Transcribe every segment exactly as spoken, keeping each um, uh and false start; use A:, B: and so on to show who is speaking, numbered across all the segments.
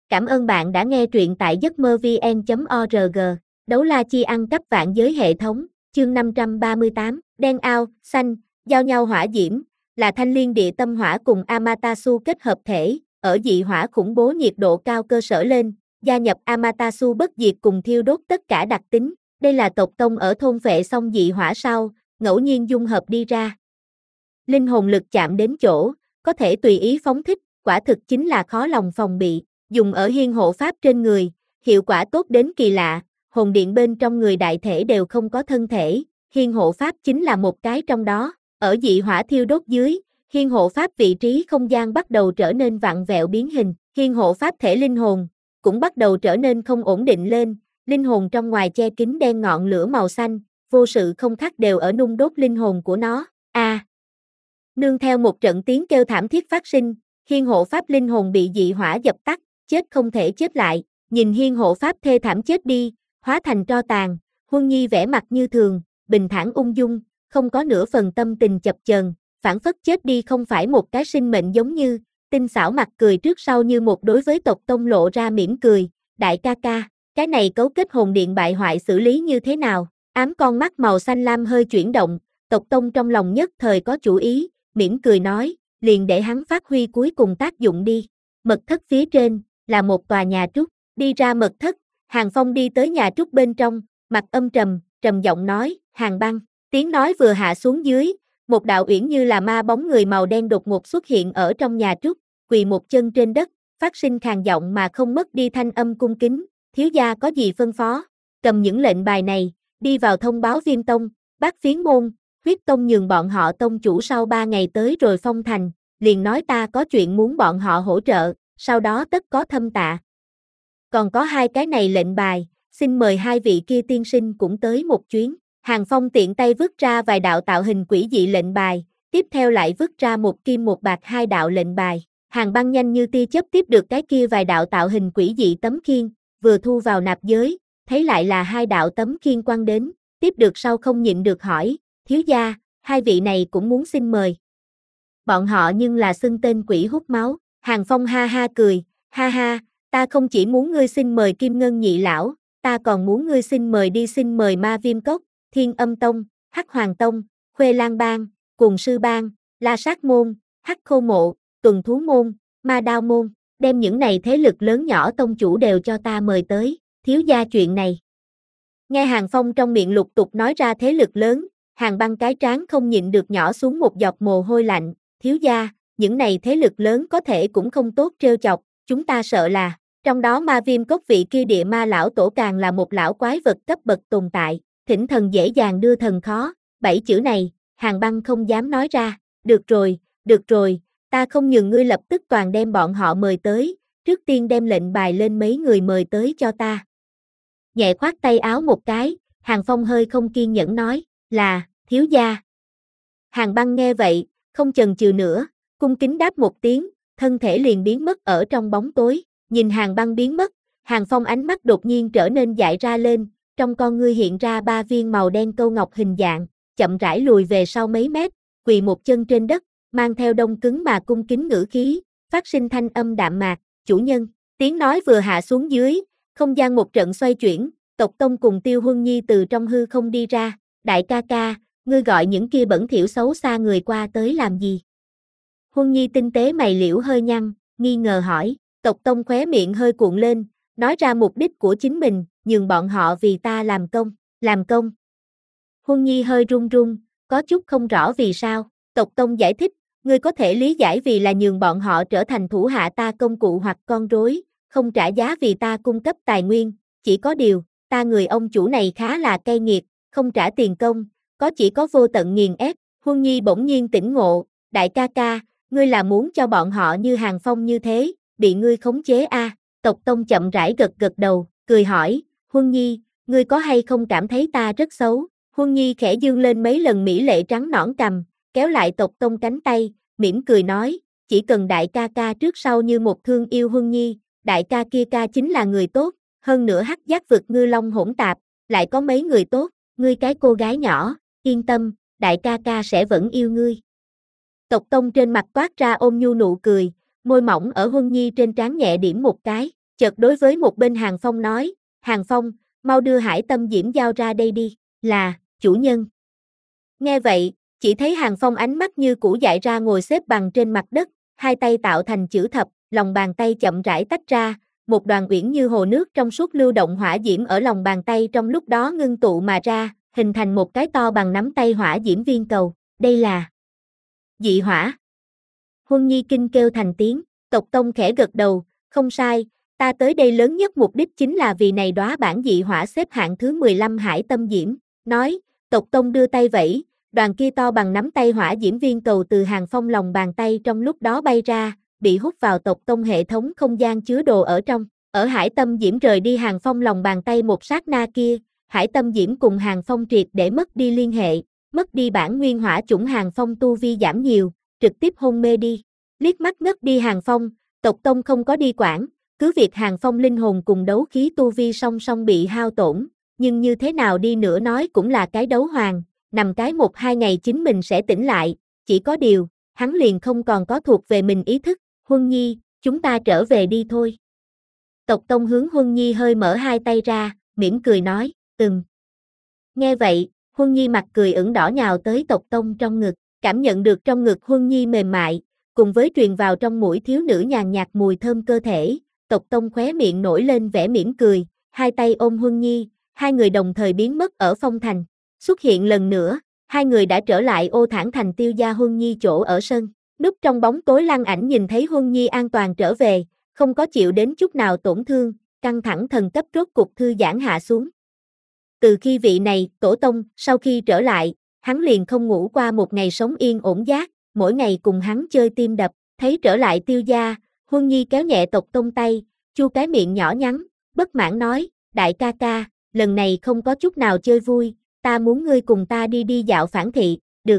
A: Cảm ơn bạn đã nghe truyện tại giấc mơ vn chấm org. Đấu la chi ăn cắp vạn giới hệ thống, chương năm trăm ba mươi tám, đen ao, xanh, giao nhau hỏa diễm, là thanh liên địa tâm hỏa cùng Amaterasu kết hợp thể, ở dị hỏa khủng bố nhiệt độ cao cơ sở lên, gia nhập Amaterasu bất diệt cùng thiêu đốt tất cả đặc tính. Đây là tộc tông ở thôn vệ xong dị hỏa sau, ngẫu nhiên dung hợp đi ra. Linh hồn lực chạm đến chỗ, có thể tùy ý phóng thích, quả thực chính là khó lòng phòng bị. Dùng ở hiên hộ pháp trên người, hiệu quả tốt đến kỳ lạ, hồn điện bên trong người đại thể đều không có thân thể, hiên hộ pháp chính là một cái trong đó. Ở dị hỏa thiêu đốt dưới, hiên hộ pháp vị trí không gian bắt đầu trở nên vặn vẹo biến hình, hiên hộ pháp thể linh hồn cũng bắt đầu trở nên không ổn định lên, linh hồn trong ngoài che kín đen ngọn lửa màu xanh, vô sự không khắc đều ở nung đốt linh hồn của nó. A. À, nương theo một trận tiếng kêu thảm thiết phát sinh, hiên hộ pháp linh hồn bị dị hỏa dập tắt, chết không thể chết lại. Nhìn hiên hộ pháp thê thảm chết đi, hóa thành tro tàn, Huân Nhi vẻ mặt như thường, bình thản ung dung, không có nửa phần tâm tình chập chờn, phản phất chết đi không phải một cái sinh mệnh giống như, tinh xảo mặt cười trước sau như một đối với tộc tông lộ ra mỉm cười. Đại ca ca, cái này cấu kết hồn điện bại hoại xử lý như thế nào? Ám con mắt màu xanh lam hơi chuyển động, tộc tông trong lòng nhất thời có chủ ý, mỉm cười nói, liền để hắn phát huy cuối cùng tác dụng đi. Mật thất phía trên, là một tòa nhà trúc, đi ra mật thất, Hàng Phong đi tới nhà trúc bên trong, mặt âm trầm, trầm giọng nói, Hàng Băng. Tiếng nói vừa hạ xuống dưới, một đạo uyển như là ma bóng người màu đen đột ngột xuất hiện ở trong nhà trúc, quỳ một chân trên đất, phát sinh khàn giọng mà không mất đi thanh âm cung kính, thiếu gia có gì phân phó? Cầm những lệnh bài này, đi vào thông báo Viêm Tông, Bát Phiến Môn, Huyết Tông nhường bọn họ tông chủ sau ba ngày tới rồi phong thành, liền nói ta có chuyện muốn bọn họ hỗ trợ, sau đó tất có thâm tạ. Còn có hai cái này lệnh bài, xin mời hai vị kia tiên sinh cũng tới một chuyến. Hàng Phong tiện tay vứt ra vài đạo tạo hình quỷ dị lệnh bài, tiếp theo lại vứt ra một kim một bạc hai đạo lệnh bài. Hàng Băng nhanh như tia chớp tiếp được cái kia vài đạo tạo hình quỷ dị tấm khiên, vừa thu vào nạp giới, thấy lại là hai đạo tấm khiên quăng đến, tiếp được sau không nhịn được hỏi, thiếu gia, hai vị này cũng muốn xin mời. Bọn họ nhưng là xưng tên quỷ hút máu. Hàng Phong ha ha cười, ha ha, ta không chỉ muốn ngươi xin mời Kim Ngân nhị lão, ta còn muốn ngươi xin mời đi xin mời Ma Viêm Cốc, Thiên Âm Tông, Hắc Hoàng Tông, Khuê Lan Bang, Cuồng Sư Bang, La Sát Môn, Hắc Khô Mộ, Tuần Thú Môn, Ma Đao Môn, đem những này thế lực lớn nhỏ tông chủ đều cho ta mời tới, thiếu gia chuyện này. Nghe Hàng Phong trong miệng lục tục nói ra thế lực lớn, Hàng Băng cái trán không nhịn được nhỏ xuống một giọt mồ hôi lạnh, thiếu gia, những này thế lực lớn có thể cũng không tốt trêu chọc, chúng ta sợ là, trong đó Ma Viêm Cốc vị kia địa ma lão tổ càng là một lão quái vật cấp bậc tồn tại, thỉnh thần dễ dàng đưa thần khó, bảy chữ này, Hàng Băng không dám nói ra, được rồi, được rồi, ta không nhường ngươi lập tức toàn đem bọn họ mời tới, trước tiên đem lệnh bài lên mấy người mời tới cho ta. Nhẹ khoát tay áo một cái, Hàng Phong hơi không kiên nhẫn nói, là, thiếu gia. Hàng Băng nghe vậy, không chần chừ nữa, cung kính đáp một tiếng, thân thể liền biến mất ở trong bóng tối, nhìn Hàng Băng biến mất, Hàng Phong ánh mắt đột nhiên trở nên dại ra lên, trong con ngươi hiện ra ba viên màu đen câu ngọc hình dạng, chậm rãi lùi về sau mấy mét, quỳ một chân trên đất, mang theo đông cứng mà cung kính ngữ khí, phát sinh thanh âm đạm mạc, chủ nhân. Tiếng nói vừa hạ xuống dưới, không gian một trận xoay chuyển, tộc tông cùng Tiêu Huân Nhi từ trong hư không đi ra, đại ca ca, ngươi gọi những kia bẩn thỉu xấu xa người qua tới làm gì? Huân Nhi tinh tế mày liễu hơi nhăn, nghi ngờ hỏi, tộc tông khóe miệng hơi cuộn lên, nói ra mục đích của chính mình, nhường bọn họ vì ta làm công, làm công. Huân Nhi hơi run run, có chút không rõ vì sao, tộc tông giải thích, ngươi có thể lý giải vì là nhường bọn họ trở thành thủ hạ ta công cụ hoặc con rối, không trả giá vì ta cung cấp tài nguyên, chỉ có điều, ta người ông chủ này khá là cay nghiệt, không trả tiền công, có chỉ có vô tận nghiền ép. Huân Nhi bỗng nhiên tỉnh ngộ, đại ca ca, ngươi là muốn cho bọn họ như Hàng Phong như thế, bị ngươi khống chế a? À? Tộc tông chậm rãi gật gật đầu, cười hỏi, Huân Nhi, ngươi có hay không cảm thấy ta rất xấu? Huân Nhi khẽ dương lên mấy lần mỹ lệ trắng nõn cằm, kéo lại tộc tông cánh tay, mỉm cười nói, chỉ cần đại ca ca trước sau như một thương yêu Huân Nhi, đại ca kia ca chính là người tốt, hơn nữa hắc giác vực ngư long hỗn tạp, lại có mấy người tốt, ngươi cái cô gái nhỏ, yên tâm, đại ca ca sẽ vẫn yêu ngươi. Tộc tông trên mặt toát ra ôm nhu nụ cười, môi mỏng ở Huân Nhi trên trán nhẹ điểm một cái, chợt đối với một bên Hàng Phong nói, Hàng Phong, mau đưa Hải Tâm Diễm giao ra đây đi, là, chủ nhân. Nghe vậy, chỉ thấy Hàng Phong ánh mắt như cũ dại ra ngồi xếp bằng trên mặt đất, hai tay tạo thành chữ thập, lòng bàn tay chậm rãi tách ra, một đoàn uyển như hồ nước trong suốt lưu động hỏa diễm ở lòng bàn tay trong lúc đó ngưng tụ mà ra, hình thành một cái to bằng nắm tay hỏa diễm viên cầu, đây là dị hỏa. Huân Nhi kinh kêu thành tiếng, Tộc Tông khẽ gật đầu, không sai, ta tới đây lớn nhất mục đích chính là vì này đóa bản dị hỏa xếp hạng thứ mười lăm Hải Tâm Diễm, nói, Tộc Tông đưa tay vẫy, đoàn kia to bằng nắm tay hỏa diễm viên cầu từ Hàng Phong lòng bàn tay trong lúc đó bay ra, bị hút vào Tộc Tông hệ thống không gian chứa đồ ở trong, ở Hải Tâm Diễm rời đi Hàng Phong lòng bàn tay một sát na kia, Hải Tâm Diễm cùng Hàng Phong triệt để mất đi liên hệ, mất đi bản nguyên hỏa chủng Hàng Phong tu vi giảm nhiều, trực tiếp hôn mê đi. Liếc mắt ngất đi Hàng Phong, Tộc Tông không có đi quản, cứ việc Hàng Phong linh hồn cùng đấu khí tu vi song song bị hao tổn, nhưng như thế nào đi nữa nói cũng là cái đấu hoàng, nằm cái một hai ngày chính mình sẽ tỉnh lại, chỉ có điều, hắn liền không còn có thuộc về mình ý thức, Huân Nhi, chúng ta trở về đi thôi. Tộc Tông hướng Huân Nhi hơi mở hai tay ra, mỉm cười nói, ừm. Nghe vậy, Huân Nhi mặt cười ửng đỏ nhào tới Tộc Tông trong ngực, cảm nhận được trong ngực Huân Nhi mềm mại, cùng với truyền vào trong mũi thiếu nữ nhàn nhạt mùi thơm cơ thể, Tộc Tông khóe miệng nổi lên vẻ mỉm cười, hai tay ôm Huân Nhi, hai người đồng thời biến mất ở phong thành. Xuất hiện lần nữa, hai người đã trở lại Ô Thản Thành Tiêu gia Huân Nhi chỗ ở sân, núp trong bóng tối Lăng Ảnh nhìn thấy Huân Nhi an toàn trở về, không có chịu đến chút nào tổn thương, căng thẳng thần cấp rốt cục thư giãn hạ xuống. Từ khi vị này, tổ tông, sau khi trở lại, hắn liền không ngủ qua một ngày sống yên ổn giấc, mỗi ngày cùng hắn chơi tim đập, thấy trở lại Tiêu gia, Huân Nhi kéo nhẹ Tộc Tông tay, chu cái miệng nhỏ nhắn, bất mãn nói, đại ca ca, lần này không có chút nào chơi vui, ta muốn ngươi cùng ta đi đi dạo phản thị, được.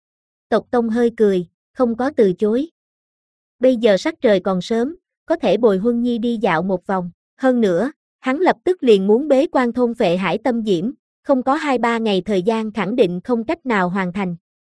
A: Tộc Tông hơi cười, không có từ chối. Bây giờ sắc trời còn sớm, có thể bồi Huân Nhi đi dạo một vòng, hơn nữa, hắn lập tức liền muốn bế quan thôn phệ Hải Tâm Diễm, không có hai ba ngày thời gian khẳng định không cách nào hoàn thành.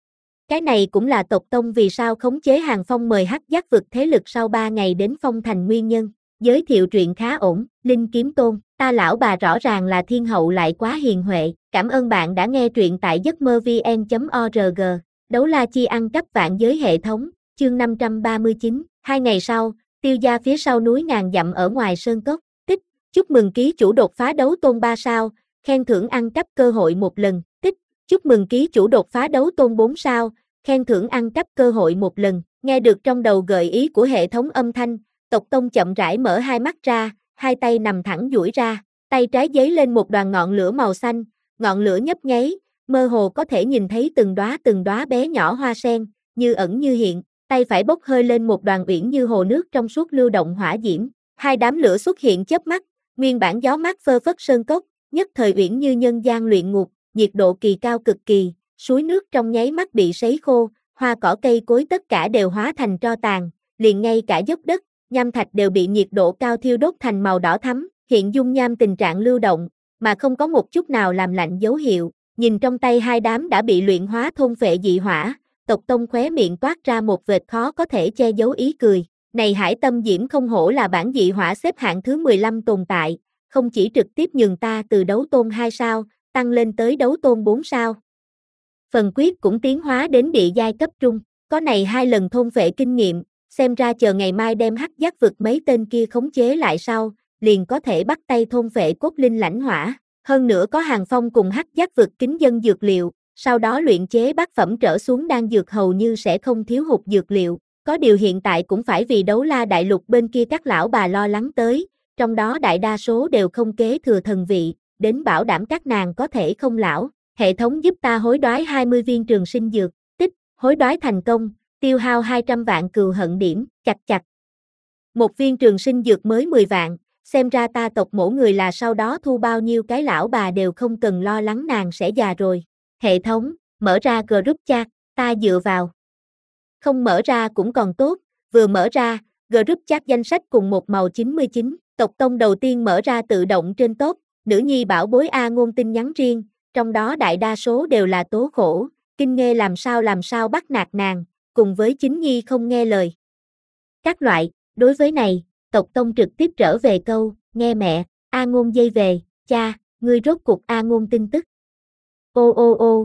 A: Cái này cũng là Tộc Tông vì sao khống chế Hàng Phong mời Hắc Giác vực thế lực sau ba ngày đến phong thành nguyên nhân. Giới thiệu truyện khá ổn, Linh Kiếm Tôn, ta lão bà rõ ràng là thiên hậu lại quá hiền huệ, cảm ơn bạn đã nghe truyện tại giấc mơ vn chấm org, đấu la chi ăn cắp vạn giới hệ thống, chương năm trăm ba mươi chín, hai ngày sau, Tiêu gia phía sau núi ngàn dặm ở ngoài sơn cốc, tích, chúc mừng ký chủ đột phá đấu tôn ba sao, khen thưởng ăn cắp cơ hội một lần, tích, chúc mừng ký chủ đột phá đấu tôn bốn sao, khen thưởng ăn cắp cơ hội một lần, nghe được trong đầu gợi ý của hệ thống âm thanh, Tộc Tông chậm rãi mở hai mắt ra, hai tay nằm thẳng duỗi ra, tay trái giấy lên một đoàn ngọn lửa màu xanh, ngọn lửa nhấp nháy, mơ hồ có thể nhìn thấy từng đóa từng đóa bé nhỏ hoa sen, như ẩn như hiện, tay phải bốc hơi lên một đoàn uyển như hồ nước trong suốt lưu động hỏa diễm, hai đám lửa xuất hiện chớp mắt, nguyên bản gió mát phơ phất sơn cốc, nhất thời uyển như nhân gian luyện ngục, nhiệt độ kỳ cao cực kỳ, suối nước trong nháy mắt bị sấy khô, hoa cỏ cây cối tất cả đều hóa thành tro tàn, liền ngay cả dốc đất, nham thạch đều bị nhiệt độ cao thiêu đốt thành màu đỏ thắm, hiện dung nham tình trạng lưu động, mà không có một chút nào làm lạnh dấu hiệu, nhìn trong tay hai đám đã bị luyện hóa thôn phệ dị hỏa, Tộc Tông khóe miệng toát ra một vệt khó có thể che giấu ý cười, này Hải Tâm Diễm không hổ là bản dị hỏa xếp hạng thứ mười lăm tồn tại, không chỉ trực tiếp nhường ta từ đấu tôn hai sao, tăng lên tới đấu tôn bốn sao. Phần quyết cũng tiến hóa đến địa giai cấp trung, có này hai lần thôn phệ kinh nghiệm, xem ra chờ ngày mai đem Hắc Giác vực mấy tên kia khống chế lại sau, liền có thể bắt tay thôn phệ cốt linh lãnh hỏa, hơn nữa có Hàng Phong cùng Hắc Giác vực kính dân dược liệu, sau đó luyện chế bát phẩm trở xuống đan dược hầu như sẽ không thiếu hụt dược liệu, có điều hiện tại cũng phải vì đấu la đại lục bên kia các lão bà lo lắng tới, trong đó đại đa số đều không kế thừa thần vị, đến bảo đảm các nàng có thể không lão, hệ thống giúp ta hối đoái hai mươi viên trường sinh dược, tích, hối đoái thành công, tiêu hao hai trăm vạn cừu hận điểm, chặt chặt. Một viên trường sinh dược mới mười vạn, xem ra ta Tộc mỗi người là sau đó thu bao nhiêu cái lão bà đều không cần lo lắng nàng sẽ già rồi. Hệ thống, mở ra group chat, ta dựa vào. Không mở ra cũng còn tốt, vừa mở ra, group chat danh sách cùng một màu chín mươi chín, Tộc Tông đầu tiên mở ra tự động trên top, nữ nhi bảo bối A ngôn tin nhắn riêng, trong đó đại đa số đều là tố khổ, kinh nghê làm sao làm sao bắt nạt nàng, cùng với chính nhi không nghe lời. Các loại, đối với này, Tộc Tông trực tiếp trở về câu, nghe mẹ, A Ngôn dây về, cha, ngươi rốt cuộc A Ngôn tin tức. Ô ô ô.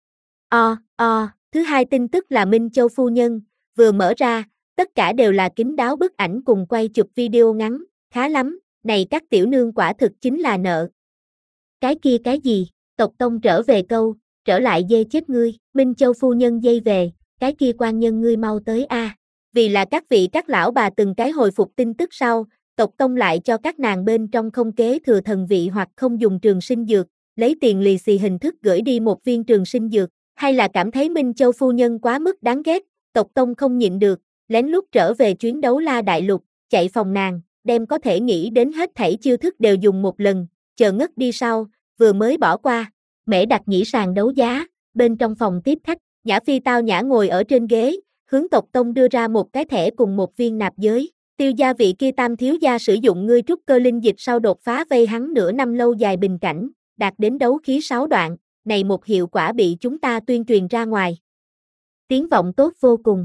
A: O, o, thứ hai tin tức là Minh Châu phu nhân, vừa mở ra, tất cả đều là kín đáo bức ảnh cùng quay chụp video ngắn, khá lắm, này các tiểu nương quả thực chính là nợ. Cái kia cái gì, Tộc Tông trở về câu, trở lại dê chết ngươi, Minh Châu phu nhân dây về, cái kia quan nhân ngươi mau tới a. Vì là các vị các lão bà từng cái hồi phục tin tức sau, Tộc Tông lại cho các nàng bên trong không kế thừa thần vị hoặc không dùng trường sinh dược, lấy tiền lì xì hình thức gửi đi một viên trường sinh dược, hay là cảm thấy Minh Châu phu nhân quá mức đáng ghét, Tộc Tông không nhịn được, lén lút trở về chuyến đấu la đại lục, chạy phòng nàng, đem có thể nghĩ đến hết thảy chiêu thức đều dùng một lần, chờ ngất đi sau, vừa mới bỏ qua. Mễ Đặc Nhĩ sàn đấu giá, bên trong phòng tiếp khách, Nhã Phi tao nhã ngồi ở trên ghế, hướng Tộc Tông đưa ra một cái thẻ cùng một viên nạp giới. Tiêu gia vị kia tam thiếu gia sử dụng ngươi trúc cơ linh dịch sau đột phá vây hắn nửa năm lâu dài bình cảnh, đạt đến đấu khí sáu đoạn, này một hiệu quả bị chúng ta tuyên truyền ra ngoài. Tiếng vọng tốt vô cùng.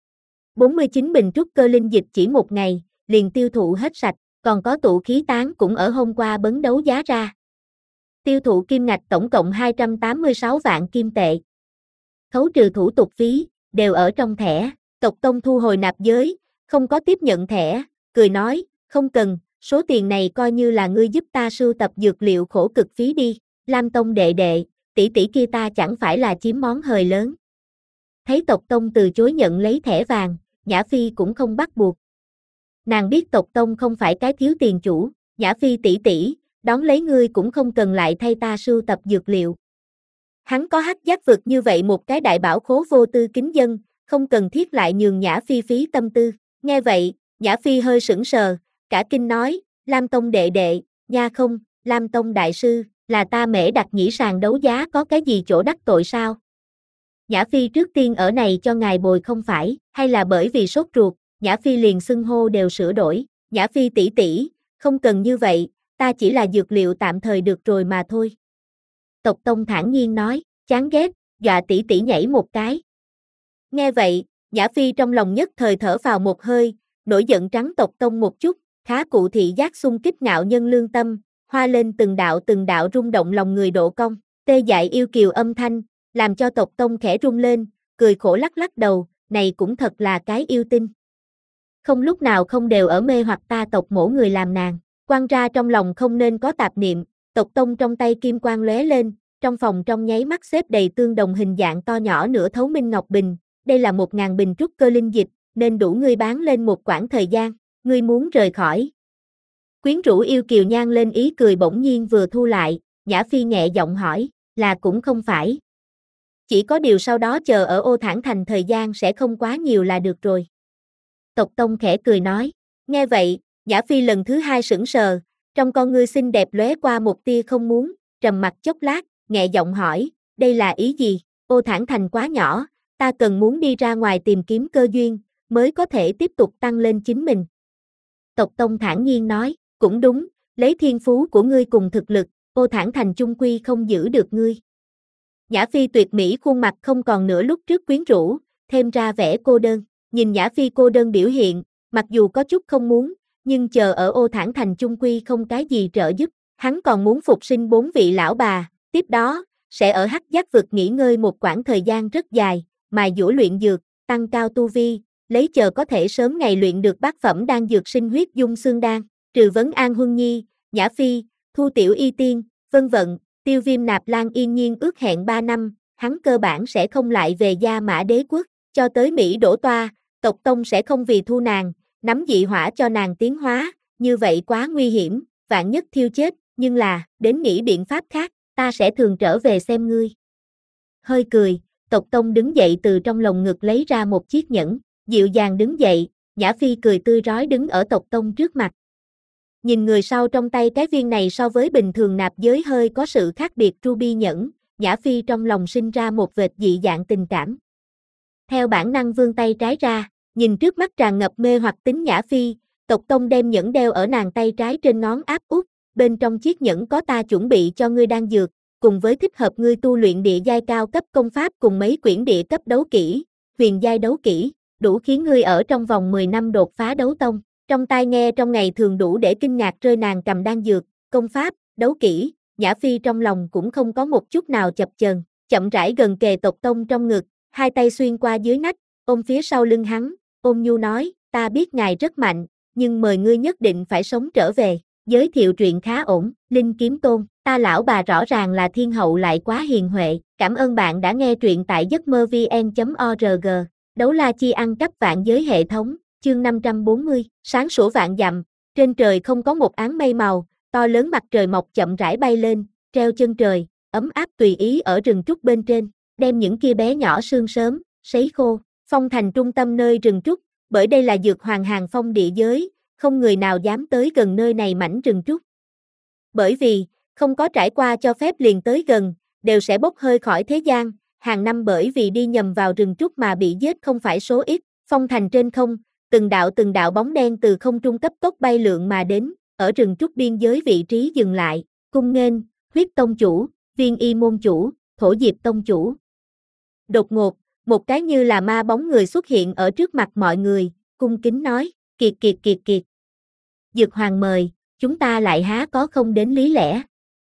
A: bốn mươi chín bình trúc cơ linh dịch chỉ một ngày, liền tiêu thụ hết sạch, còn có tụ khí tán cũng ở hôm qua bấn đấu giá ra. Tiêu thụ kim ngạch tổng cộng hai trăm tám mươi sáu vạn kim tệ. Khấu trừ thủ tục phí, đều ở trong thẻ. Tộc Tông thu hồi nạp giới, không có tiếp nhận thẻ, cười nói, không cần, số tiền này coi như là ngươi giúp ta sưu tập dược liệu khổ cực phí đi. Lam Tông đệ đệ, tỷ tỷ kia ta chẳng phải là chiếm món hời lớn. Thấy Tộc Tông từ chối nhận lấy thẻ vàng, Nhã Phi cũng không bắt buộc. Nàng biết Tộc Tông không phải cái thiếu tiền chủ, Nhã Phi tỷ tỷ, đón lấy ngươi cũng không cần lại thay ta sưu tập dược liệu. Hắn có hắc giác vực như vậy một cái đại bảo khố vô tư kính dân, không cần thiết lại nhường Nhã Phi phí tâm tư. Nghe vậy, Nhã Phi hơi sững sờ, cả kinh nói, Lam Tông đệ đệ, nha không, Lam Tông đại sư, là ta Mễ Đặc Nhĩ sàn đấu giá có cái gì chỗ đắc tội sao? Nhã Phi trước tiên ở này cho ngài bồi không phải, hay là bởi vì sốt ruột, Nhã Phi liền xưng hô đều sửa đổi, Nhã Phi tỷ tỷ, không cần như vậy, ta chỉ là dược liệu tạm thời được rồi mà thôi. Tộc Tông thản nhiên nói, chán ghét, dọa tỷ tỷ nhảy một cái. Nghe vậy, Nhã Phi trong lòng nhất thời thở vào một hơi, nổi giận trắng Tộc Tông một chút, khá cụ thị giác xung kích ngạo nhân lương tâm, hoa lên từng đạo từng đạo rung động lòng người độ cong, tê dại yêu kiều âm thanh, làm cho Tộc Tông khẽ rung lên, cười khổ lắc lắc đầu, này cũng thật là cái yêu tinh. Không lúc nào không đều ở mê hoặc ta tộc mổ người làm nàng, quăng ra trong lòng không nên có tạp niệm, Tộc Tông trong tay kim quang lóe lên, trong phòng trong nháy mắt xếp đầy tương đồng hình dạng to nhỏ nửa thấu minh ngọc bình, đây là một ngàn bình trúc cơ linh dịch, nên đủ ngươi bán lên một quãng thời gian, ngươi muốn rời khỏi. Quyến rũ yêu kiều nhan lên ý cười bỗng nhiên vừa thu lại, Nhã Phi nhẹ giọng hỏi, là cũng không phải. Chỉ có điều sau đó chờ ở Ô Thản Thành thời gian sẽ không quá nhiều là được rồi. Tộc Tông khẽ cười nói, nghe vậy, Nhã Phi lần thứ hai sững sờ, trong con ngươi xinh đẹp lóe qua một tia không muốn, trầm mặt chốc lát, nhẹ giọng hỏi, đây là ý gì, Ô Thản Thành quá nhỏ, ta cần muốn đi ra ngoài tìm kiếm cơ duyên, mới có thể tiếp tục tăng lên chính mình. Tộc Tông thản nhiên nói, cũng đúng, lấy thiên phú của ngươi cùng thực lực, Ô Thản Thành chung quy không giữ được ngươi. Nhã Phi tuyệt mỹ khuôn mặt không còn nữa lúc trước quyến rũ, thêm ra vẻ cô đơn, nhìn Nhã Phi cô đơn biểu hiện, mặc dù có chút không muốn, nhưng chờ ở Ô Thản Thành chung quy không cái gì trợ giúp, hắn còn muốn phục sinh bốn vị lão bà, tiếp đó, sẽ ở Hắc Giác vực nghỉ ngơi một quãng thời gian rất dài, mài dũa luyện dược, tăng cao tu vi, lấy chờ có thể sớm ngày luyện được bát phẩm đan dược sinh huyết dung xương đan, trừ vấn An Huân Nhi, Nhã Phi, Thu Tiểu Y Tiên, vân vận, Tiêu Viêm Nạp Lan yên nhiên ước hẹn ba năm, hắn cơ bản sẽ không lại về Gia Mã Đế quốc, cho tới Mỹ đổ toa, Tộc Tông sẽ không vì thu nàng, nắm dị hỏa cho nàng tiến hóa, như vậy quá nguy hiểm, vạn nhất thiêu chết, nhưng là, đến nghĩ biện pháp khác, ta sẽ thường trở về xem ngươi. Hơi cười, Tộc Tông đứng dậy từ trong lồng ngực lấy ra một chiếc nhẫn, dịu dàng đứng dậy, Nhã Phi cười tươi rói đứng ở Tộc Tông trước mặt. Nhìn người sau trong tay cái viên này so với bình thường nạp giới hơi có sự khác biệt ruby nhẫn, Nhã Phi trong lòng sinh ra một vệt dị dạng tình cảm. Theo bản năng vươn tay trái ra, nhìn trước mắt tràn ngập mê hoặc tính Nhã Phi, Tộc Tông đem nhẫn đeo ở nàng tay trái trên ngón áp út, bên trong chiếc nhẫn có ta chuẩn bị cho ngươi đan dược, cùng với thích hợp ngươi tu luyện địa giai cao cấp công pháp cùng mấy quyển địa cấp đấu kỹ, huyền giai đấu kỹ, đủ khiến ngươi ở trong vòng mười năm đột phá đấu tông. Trong tai nghe trong ngày thường đủ để kinh ngạc rơi nàng cầm đan dược, công pháp, đấu kỹ, Nhã Phi trong lòng cũng không có một chút nào chập chờn, chậm rãi gần kề Tộc Tông trong ngực, hai tay xuyên qua dưới nách, ôm phía sau lưng hắn, ôn nhu nói, ta biết ngài rất mạnh, nhưng mời ngươi nhất định phải sống trở về. Giới thiệu truyện khá ổn, Linh Kiếm Tôn, ta lão bà rõ ràng là thiên hậu lại quá hiền huệ, cảm ơn bạn đã nghe truyện tại giấc mơ vn chấm org, đấu la chi ăn cắp vạn giới hệ thống, chương năm trăm bốn mươi, sáng sủa vạn dặm, trên trời không có một áng mây màu, to lớn mặt trời mọc chậm rãi bay lên, treo chân trời, ấm áp tùy ý ở rừng trúc bên trên, đem những kia bé nhỏ sương sớm, sấy khô, phong thành trung tâm nơi rừng trúc, bởi đây là dược hoàng hàng phong địa giới, không người nào dám tới gần nơi này mảnh rừng trúc. Bởi vì, không có trải qua cho phép liền tới gần, đều sẽ bốc hơi khỏi thế gian, hàng năm bởi vì đi nhầm vào rừng trúc mà bị giết không phải số ít, phong thành trên không, từng đạo từng đạo bóng đen từ không trung cấp tốc bay lượn mà đến, ở rừng trúc biên giới vị trí dừng lại, cung nghênh, Huyết Tông chủ, Viên Y môn chủ, Thổ Diệp tông chủ. Đột ngột, một cái như là ma bóng người xuất hiện ở trước mặt mọi người, cung kính nói, kiệt kiệt kiệt kiệt. Dược hoàng mời, chúng ta lại há có không đến lý lẽ.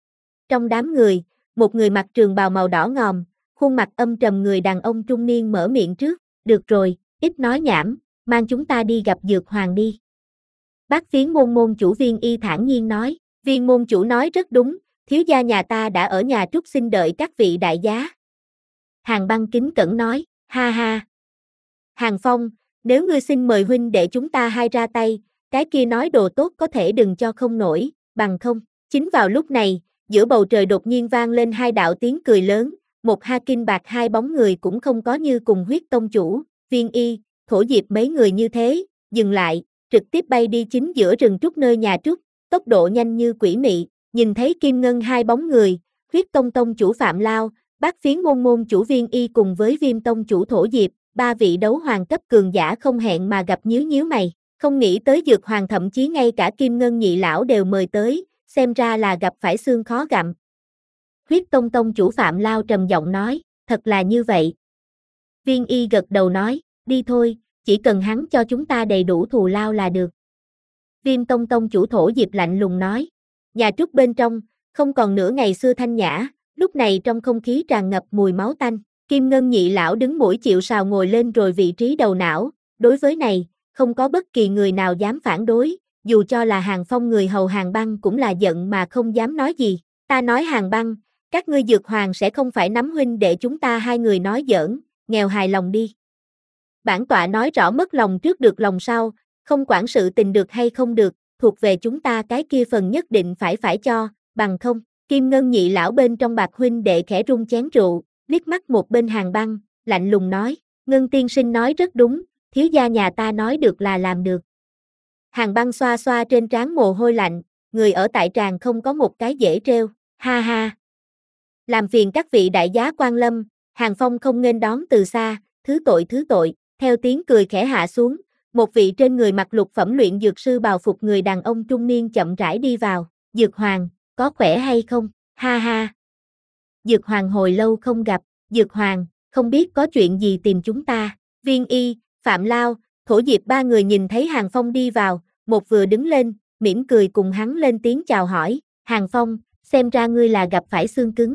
A: Trong đám người, một người mặc trường bào màu đỏ ngòm, khuôn mặt âm trầm người đàn ông trung niên mở miệng trước, được rồi, ít nói nhảm, mang chúng ta đi gặp dược hoàng đi. Bác Phiến môn môn chủ Viên Y thản nhiên nói, Viên môn chủ nói rất đúng, thiếu gia nhà ta đã ở nhà trúc xin đợi các vị đại giá. Hàng Băng kính cẩn nói, ha ha. Hàng Phong, nếu ngươi xin mời huynh để chúng ta hai ra tay, cái kia nói đồ tốt có thể đừng cho không nổi, bằng không. Chính vào lúc này, giữa bầu trời đột nhiên vang lên hai đạo tiếng cười lớn, một ha kinh bạc hai bóng người cũng không có như cùng Huyết Tông chủ, Viên Y, Thổ Diệp mấy người như thế, dừng lại, trực tiếp bay đi chính giữa rừng trúc nơi nhà trúc, tốc độ nhanh như quỷ mị, nhìn thấy Kim Ngân hai bóng người, Huyết Tông tông chủ Phạm Lao, Bác Phiến môn môn chủ Viên Y cùng với Viêm tông chủ Thổ Diệp, ba vị đấu hoàng cấp cường giả không hẹn mà gặp nhíu nhíu mày, không nghĩ tới dược hoàng thậm chí ngay cả Kim Ngân nhị lão đều mời tới, xem ra là gặp phải xương khó gặm. Huyết Tông tông chủ Phạm Lao trầm giọng nói, thật là như vậy. Viên Y gật đầu nói, đi thôi, chỉ cần hắn cho chúng ta đầy đủ thù lao là được. Viêm tông tông chủ Thổ Diệp lạnh lùng nói, nhà trúc bên trong, không còn nửa ngày xưa thanh nhã, lúc này trong không khí tràn ngập mùi máu tanh. Kim Ngân nhị lão đứng mũi chịu sào ngồi lên rồi vị trí đầu não, đối với này, không có bất kỳ người nào dám phản đối, dù cho là Hàng Phong người hầu Hàng Băng cũng là giận mà không dám nói gì. Ta nói Hàng Băng, các ngươi dược hoàng sẽ không phải nắm huynh để chúng ta hai người nói giỡn, nghèo hài lòng đi. Bản tọa nói rõ mất lòng trước được lòng sau, không quản sự tình được hay không được, thuộc về chúng ta cái kia phần nhất định phải phải cho, bằng không. Kim Ngân nhị lão bên trong bạc huynh đệ khẽ rung chén rượu, liếc mắt một bên Hàng Băng, lạnh lùng nói, Ngân tiên sinh nói rất đúng, thiếu gia nhà ta nói được là làm được. Hàng Băng xoa xoa trên trán mồ hôi lạnh, người ở tại tràng không có một cái dễ trêu, ha ha. Làm phiền các vị đại giá quan lâm, Hàng Phong không nghênh đón từ xa, thứ tội thứ tội, theo tiếng cười khẽ hạ xuống, một vị trên người mặc lục phẩm luyện dược sư bào phục người đàn ông trung niên chậm rãi đi vào, Dược Hoàng, có khỏe hay không, ha ha. Dược Hoàng hồi lâu không gặp, Dược Hoàng, không biết có chuyện gì tìm chúng ta, Viên Y, Phạm Lao, Thổ Diệp ba người nhìn thấy Hàng Phong đi vào, một vừa đứng lên, mỉm cười cùng hắn lên tiếng chào hỏi, Hàng Phong, xem ra ngươi là gặp phải xương cứng.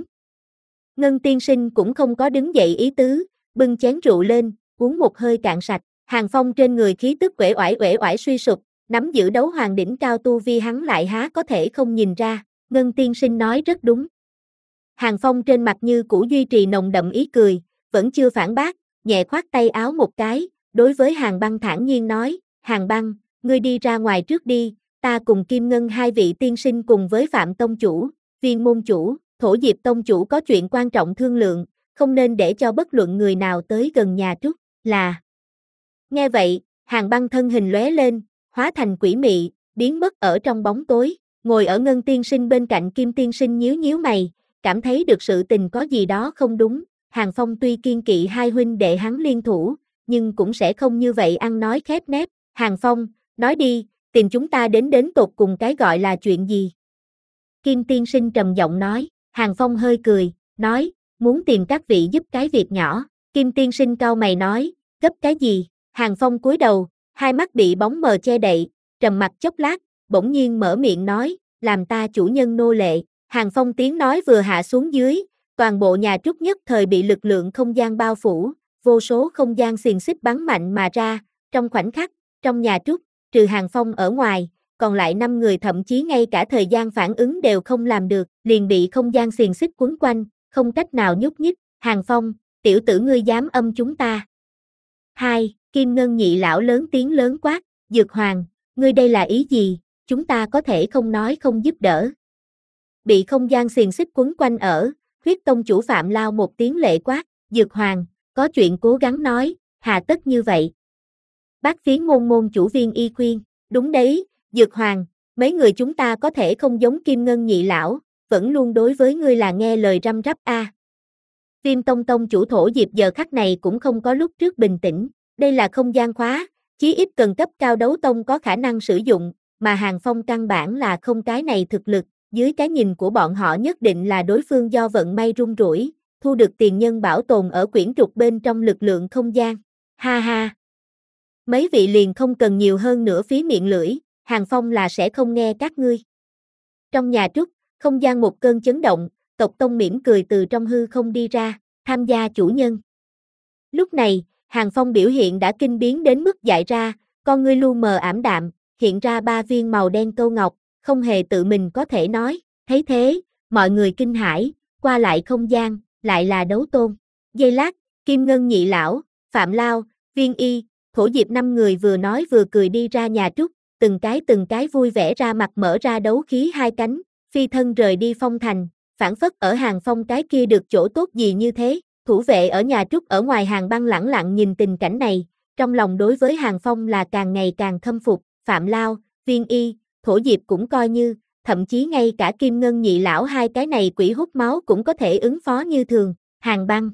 A: Ngân tiên sinh cũng không có đứng dậy ý tứ, bưng chén rượu lên, uống một hơi cạn sạch, Hàng Phong trên người khí tức uể oải uể oải suy sụp, nắm giữ đấu hoàng đỉnh cao tu vi hắn lại há có thể không nhìn ra, Ngân tiên sinh nói rất đúng. Hàng Phong trên mặt như cũ duy trì nồng đậm ý cười, vẫn chưa phản bác, nhẹ khoát tay áo một cái, đối với Hàng Băng thản nhiên nói, Hàng Băng, ngươi đi ra ngoài trước đi, ta cùng Kim Ngân hai vị tiên sinh cùng với Phạm tông chủ, Viên môn chủ, Thổ Diệp tông chủ có chuyện quan trọng thương lượng, không nên để cho bất luận người nào tới gần nhà trúc, là. Nghe vậy, Hàng Băng thân hình lóe lên, hóa thành quỷ mị, biến mất ở trong bóng tối, ngồi ở Ngân tiên sinh bên cạnh Kim tiên sinh nhíu nhíu mày, cảm thấy được sự tình có gì đó không đúng, Hàng Phong tuy kiên kỵ hai huynh đệ hắn liên thủ, nhưng cũng sẽ không như vậy ăn nói khép nép, Hàng Phong, nói đi, tìm chúng ta đến đến tột cùng cái gọi là chuyện gì? Kim tiên sinh trầm giọng nói, Hàng Phong hơi cười, nói, muốn tìm các vị giúp cái việc nhỏ, Kim tiên sinh cau mày nói, gấp cái gì? Hàng Phong cúi đầu, hai mắt bị bóng mờ che đậy, trầm mặc chốc lát, bỗng nhiên mở miệng nói, làm ta chủ nhân nô lệ. Hàng Phong tiếng nói vừa hạ xuống dưới, toàn bộ nhà Trúc nhất thời bị lực lượng không gian bao phủ, vô số không gian xiềng xích bắn mạnh mà ra, trong khoảnh khắc, trong nhà Trúc, trừ Hàng Phong ở ngoài, còn lại năm người thậm chí ngay cả thời gian phản ứng đều không làm được, liền bị không gian xiềng xích quấn quanh, không cách nào nhúc nhích. Hàng Phong, tiểu tử ngươi dám âm chúng ta. Hai, Kim Ngân nhị lão lớn tiếng lớn quát, Dược Hoàng, ngươi đây là ý gì, chúng ta có thể không nói không giúp đỡ. Bị không gian xiềng xích quấn quanh ở, Huyết Tông chủ Phạm Lao một tiếng lệ quát, Dược Hoàng, có chuyện cố gắng nói, hà tất như vậy. Bác Phiến môn môn chủ Viên Y khuyên, đúng đấy, Dược Hoàng, mấy người chúng ta có thể không giống Kim Ngân nhị lão, vẫn luôn đối với ngươi là nghe lời răm rắp a. À. Viêm Tông Tông chủ Thổ Diệp giờ khắc này cũng không có lúc trước bình tĩnh, đây là không gian khóa, chí ít cần cấp cao đấu tông có khả năng sử dụng, mà Hàng Phong căn bản là không cái này thực lực, dưới cái nhìn của bọn họ nhất định là đối phương do vận may rung rủi, thu được tiền nhân bảo tồn ở quyển trục bên trong lực lượng không gian. Ha ha! Mấy vị liền không cần nhiều hơn nữa phí miệng lưỡi, Hàng Phong là sẽ không nghe các ngươi. Trong nhà Trúc, không gian một cơn chấn động, tộc Tông mỉm cười từ trong hư không đi ra, tham gia chủ nhân. Lúc này, Hàng Phong biểu hiện đã kinh biến đến mức dại ra, con ngươi lu mờ ảm đạm, hiện ra ba viên màu đen câu ngọc, không hề tự mình có thể nói, thấy thế, mọi người kinh hãi, qua lại không gian, lại là đấu tôn. Giây lát, Kim Ngân nhị lão, Phạm Lao, Viên Y, Thổ Diệp năm người vừa nói vừa cười đi ra nhà Trúc, từng cái từng cái vui vẻ ra mặt mở ra đấu khí hai cánh, phi thân rời đi phong thành, phản phất ở Hàng Phong cái kia được chỗ tốt gì như thế. Thủ vệ ở nhà Trúc ở ngoài Hàng Băng lẳng lặng nhìn tình cảnh này, trong lòng đối với Hàng Phong là càng ngày càng khâm phục, Phạm Lao, Viên Y, Thổ Diệp cũng coi như, thậm chí ngay cả Kim Ngân nhị lão hai cái này quỷ hút máu cũng có thể ứng phó như thường. Hàng Băng.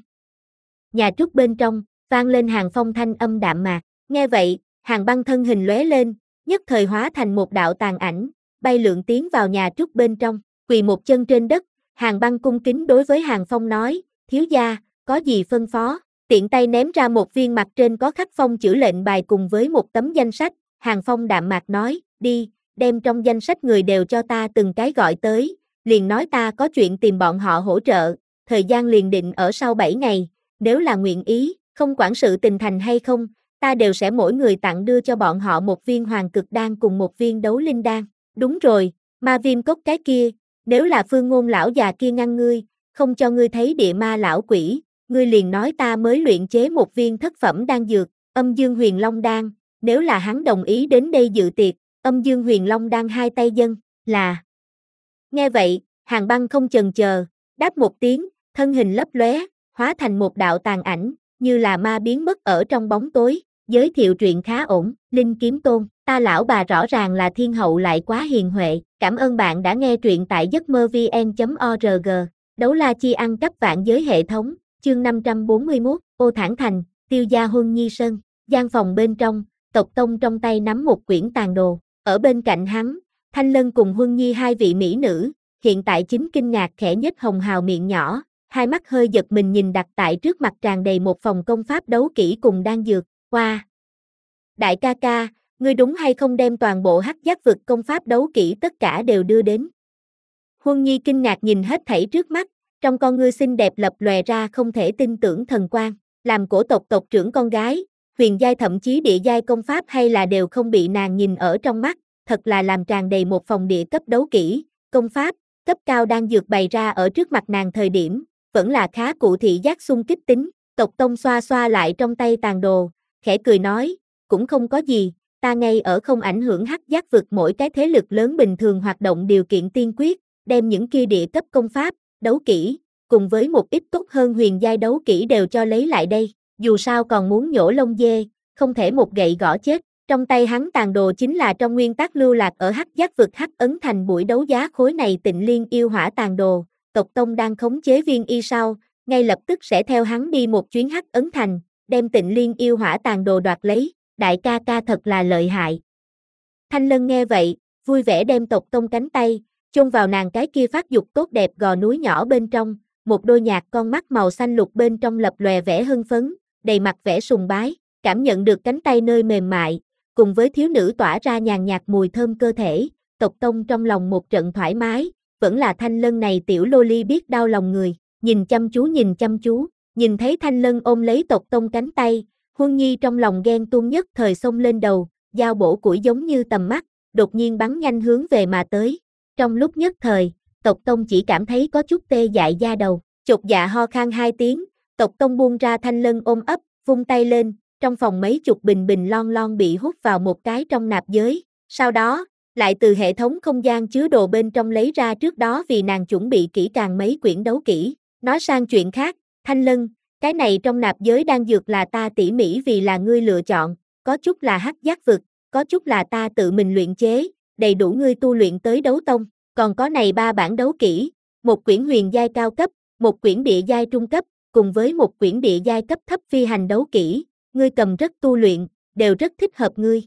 A: Nhà Trúc bên trong, vang lên Hàng Phong thanh âm đạm mạc, nghe vậy, Hàng Băng thân hình lóe lên, nhất thời hóa thành một đạo tàn ảnh, bay lượn tiến vào nhà Trúc bên trong, quỳ một chân trên đất, Hàng Băng cung kính đối với Hàng Phong nói, thiếu gia, có gì phân phó, tiện tay ném ra một viên mặt trên có khắc phong chữ lệnh bài cùng với một tấm danh sách, Hàng Phong đạm mạc nói, đi, đem trong danh sách người đều cho ta từng cái gọi tới, liền nói ta có chuyện tìm bọn họ hỗ trợ, thời gian liền định ở sau bảy ngày, nếu là nguyện ý, không quản sự tình thành hay không, ta đều sẽ mỗi người tặng đưa cho bọn họ một viên hoàng cực đan cùng một viên đấu linh đan, đúng rồi, ma viêm cốc cái kia, nếu là Phương Ngôn lão già kia ngăn ngươi, không cho ngươi thấy địa ma lão quỷ, ngươi liền nói ta mới luyện chế một viên thất phẩm đan dược, Âm Dương Huyền Long đan, nếu là hắn đồng ý đến đây dự tiệc, Âm Dương Huyền Long đan hai tay dâng, là. Nghe vậy, Hàng Băng không chần chờ, đáp một tiếng, thân hình lấp lóe, hóa thành một đạo tàn ảnh, như là ma biến mất ở trong bóng tối, giới thiệu truyện khá ổn, Linh Kiếm Tôn, ta lão bà rõ ràng là thiên hậu lại quá hiền huệ, cảm ơn bạn đã nghe truyện tại giấc mơ vn chấm org, đấu la chi ăn cắp vạn giới hệ thống. Chương năm trăm bốn mươi mốt, Ô Thản Thành, Tiêu gia Huân Nhi Sơn, gian phòng bên trong, tộc Tông trong tay nắm một quyển tàn đồ, ở bên cạnh hắn, Thanh Lân cùng Huân Nhi hai vị mỹ nữ, hiện tại chính kinh ngạc khẽ nhếch hồng hào miệng nhỏ, hai mắt hơi giật mình nhìn đặt tại trước mặt tràn đầy một phòng công pháp đấu kỹ cùng đan dược, qua. Wow. Đại ca ca, ngươi đúng hay không đem toàn bộ hắc giác vực công pháp đấu kỹ tất cả đều đưa đến? Huân Nhi kinh ngạc nhìn hết thảy trước mắt, trong con ngươi xinh đẹp lập lòe ra không thể tin tưởng thần quang, làm cổ tộc tộc trưởng con gái, huyền giai thậm chí địa giai công pháp hay là đều không bị nàng nhìn ở trong mắt, thật là làm tràn đầy một phòng địa cấp đấu kỹ, công pháp, cấp cao đang dược bày ra ở trước mặt nàng thời điểm, vẫn là khá cụ thị giác xung kích tính, tộc Tông xoa xoa lại trong tay tàn đồ, khẽ cười nói, cũng không có gì, ta ngay ở không ảnh hưởng hắc giác vực mỗi cái thế lực lớn bình thường hoạt động điều kiện tiên quyết, đem những kia địa cấp công pháp, đấu kỹ, cùng với một ít tốt hơn huyền giai đấu kỹ đều cho lấy lại đây, dù sao còn muốn nhổ lông dê, không thể một gậy gõ chết, trong tay hắn tàn đồ chính là trong nguyên tắc lưu lạc ở hắc giác vực hắc ấn thành buổi đấu giá khối này Tịnh Liên yêu hỏa tàn đồ, tộc Tông đang khống chế Viên Y sau, ngay lập tức sẽ theo hắn đi một chuyến hắc ấn thành, đem Tịnh Liên yêu hỏa tàn đồ đoạt lấy, đại ca ca thật là lợi hại. Thanh Lân nghe vậy, vui vẻ đem tộc Tông cánh tay, chôn vào nàng cái kia phát dục tốt đẹp gò núi nhỏ bên trong, một đôi nhạt con mắt màu xanh lục bên trong lập lòe vẻ hưng phấn, đầy mặt vẻ sùng bái, cảm nhận được cánh tay nơi mềm mại, cùng với thiếu nữ tỏa ra nhàn nhạt mùi thơm cơ thể, Tộc Tông trong lòng một trận thoải mái, vẫn là Thanh Lân này tiểu loli biết đau lòng người, nhìn chăm chú nhìn chăm chú, nhìn thấy Thanh Lân ôm lấy Tộc Tông cánh tay, Huân Nhi trong lòng ghen tuông nhất thời xông lên đầu, dao bổ củi giống như tầm mắt, đột nhiên bắn nhanh hướng về mà tới. Trong lúc nhất thời, Tộc Tông chỉ cảm thấy có chút tê dại da đầu, chột dạ ho khan hai tiếng, Tộc Tông buông ra Thanh Lân ôm ấp, vung tay lên, trong phòng mấy chục bình bình lon lon bị hút vào một cái trong nạp giới, sau đó, lại từ hệ thống không gian chứa đồ bên trong lấy ra trước đó vì nàng chuẩn bị kỹ càng mấy quyển đấu kỹ. Nói sang chuyện khác, Thanh Lân, cái này trong nạp giới đan dược là ta tỉ mỉ vì là ngươi lựa chọn, có chút là hắc giác vực, có chút là ta tự mình luyện chế, đầy đủ ngươi tu luyện tới đấu tông, còn có này ba bản đấu kỹ, một quyển huyền giai cao cấp, một quyển địa giai trung cấp, cùng với một quyển địa giai cấp thấp phi hành đấu kỹ, ngươi cầm rất tu luyện, đều rất thích hợp ngươi.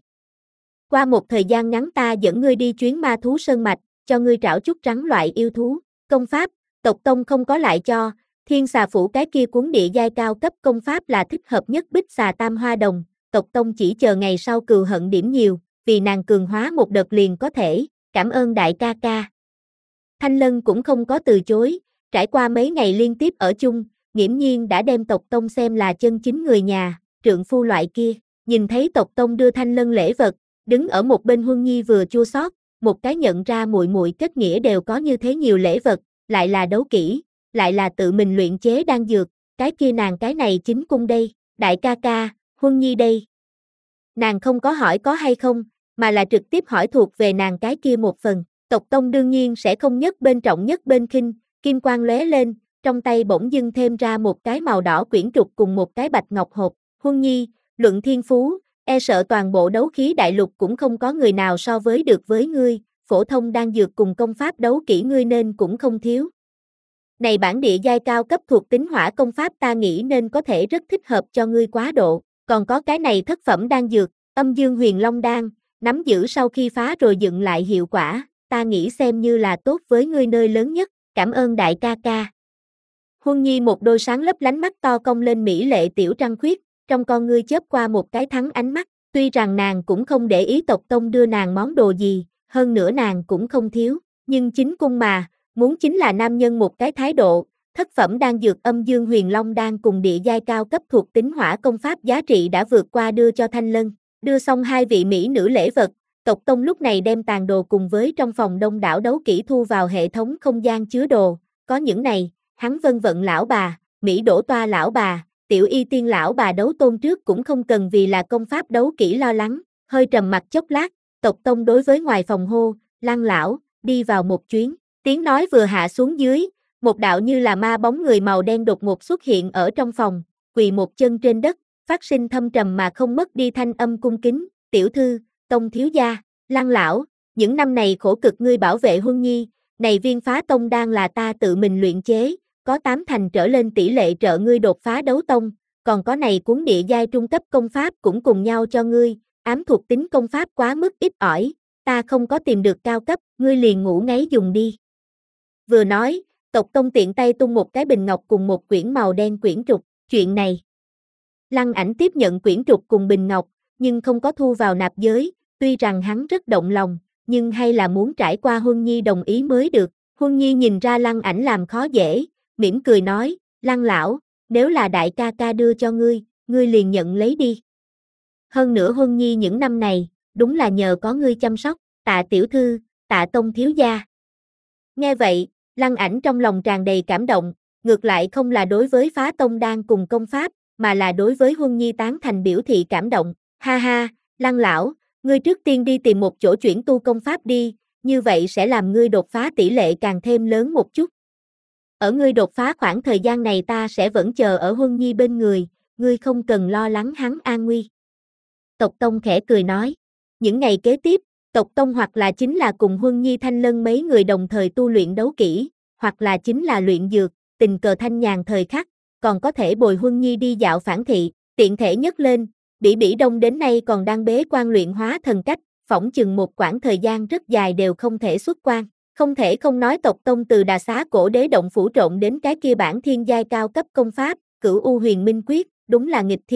A: Qua một thời gian ngắn ta dẫn ngươi đi chuyến ma thú sơn mạch, cho ngươi trảo chút trắng loại yêu thú, công pháp, Tộc Tông không có lại cho, Thiên Xà Phủ cái kia cuốn địa giai cao cấp công pháp là thích hợp nhất Bích Xà Tam Hoa Đồng, Tộc Tông chỉ chờ ngày sau cừu hận điểm nhiều, vì nàng cường hóa một đợt liền có thể, cảm ơn đại ca ca. Thanh Lân cũng không có từ chối, trải qua mấy ngày liên tiếp ở chung, nghiễm nhiên đã đem Tộc Tông xem là chân chính người nhà, trượng phu loại kia, nhìn thấy Tộc Tông đưa Thanh Lân lễ vật, đứng ở một bên Huân Nhi vừa chua xót, một cái nhận ra muội muội kết nghĩa đều có như thế nhiều lễ vật, lại là đấu kỹ, lại là tự mình luyện chế đan dược, cái kia nàng cái này chính cung đây, đại ca ca, Huân Nhi đây. Nàng không có hỏi có hay không, mà là trực tiếp hỏi thuộc về nàng cái kia một phần, Tộc Tông đương nhiên sẽ không nhất bên trọng nhất bên khinh, kim quang lóe lên, trong tay bỗng dưng thêm ra một cái màu đỏ quyển trục cùng một cái bạch ngọc hộp, Huân Nhi, luận thiên phú, e sợ toàn bộ đấu khí đại lục cũng không có người nào so với được với ngươi, phổ thông đan dược cùng công pháp đấu kỹ ngươi nên cũng không thiếu. Này bản địa giai cao cấp thuộc tính hỏa công pháp ta nghĩ nên có thể rất thích hợp cho ngươi quá độ, còn có cái này thất phẩm đan dược, âm dương huyền long đan, nắm giữ sau khi phá rồi dựng lại hiệu quả, ta nghĩ xem như là tốt với ngươi nơi lớn nhất, cảm ơn đại ca ca. Huân Nhi một đôi sáng lấp lánh mắt to cong lên mỹ lệ tiểu trăng khuyết, trong con ngươi chớp qua một cái thắng ánh mắt, tuy rằng nàng cũng không để ý Tộc Tông đưa nàng món đồ gì, hơn nữa nàng cũng không thiếu, nhưng chính cung mà, muốn chính là nam nhân một cái thái độ, thất phẩm đan dược âm dương huyền long đan cùng địa giai cao cấp thuộc tính hỏa công pháp giá trị đã vượt qua đưa cho Thanh Lân, đưa xong hai vị mỹ nữ lễ vật, Tộc Tông lúc này đem tàn đồ cùng với trong phòng đông đảo đấu kỹ thu vào hệ thống không gian chứa đồ, có những này, hắn vân vận lão bà, Mỹ đổ toa lão bà, tiểu y tiên lão bà đấu tôn trước cũng không cần vì là công pháp đấu kỹ lo lắng, hơi trầm mặt chốc lát, Tộc Tông đối với ngoài phòng hô, Lăng lão, đi vào một chuyến, tiếng nói vừa hạ xuống dưới, một đạo như là ma bóng người màu đen đột ngột xuất hiện ở trong phòng, quỳ một chân trên đất, phát sinh thâm trầm mà không mất đi thanh âm cung kính, tiểu thư, Tông thiếu gia, Lăng lão, những năm này khổ cực ngươi bảo vệ Huân Nhi, này viên phá tông đan là ta tự mình luyện chế, có tám thành trở lên tỷ lệ trợ ngươi đột phá đấu tông, còn có này cuốn địa giai trung cấp công pháp cũng cùng nhau cho ngươi, ám thuộc tính công pháp quá mức ít ỏi, ta không có tìm được cao cấp, ngươi liền ngủ ngáy dùng đi. Vừa nói, Tộc Tông tiện tay tung một cái bình ngọc cùng một quyển màu đen quyển trục, chuyện này. Lăng Ảnh tiếp nhận quyển trục cùng bình ngọc, nhưng không có thu vào nạp giới, tuy rằng hắn rất động lòng, nhưng hay là muốn trải qua Huân Nhi đồng ý mới được. Huân Nhi nhìn ra Lăng Ảnh làm khó dễ, mỉm cười nói, Lăng lão, nếu là đại ca ca đưa cho ngươi, ngươi liền nhận lấy đi. Hơn nữa Huân Nhi những năm này, đúng là nhờ có ngươi chăm sóc, tạ tiểu thư, tạ Tông thiếu gia. Nghe vậy, Lăng Ảnh trong lòng tràn đầy cảm động, ngược lại không là đối với phá tông đan cùng công pháp, mà là đối với Huân Nhi tán thành biểu thị cảm động, ha ha, Lăng lão, ngươi trước tiên đi tìm một chỗ chuyển tu công pháp đi, như vậy sẽ làm ngươi đột phá tỷ lệ càng thêm lớn một chút. Ở ngươi đột phá khoảng thời gian này ta sẽ vẫn chờ ở Huân Nhi bên người, ngươi không cần lo lắng hắn an nguy. Tộc Tông khẽ cười nói, những ngày kế tiếp, Tộc Tông hoặc là chính là cùng Huân Nhi Thanh Lân mấy người đồng thời tu luyện đấu kỹ, hoặc là chính là luyện dược, tình cờ thanh nhàn thời khắc, còn có thể bồi Huân Nhi đi dạo phản thị, tiện thể nhất lên, Bỉ Bỉ Đông đến nay còn đang bế quan luyện hóa thần cách, phỏng chừng một quãng thời gian rất dài đều không thể xuất quan. Không thể không nói Tộc Tông từ Đà Xá cổ đế động phủ trộn đến cái kia bản thiên giai cao cấp công pháp, Cửu U Huyền Minh Quyết, đúng là nghịch thiên,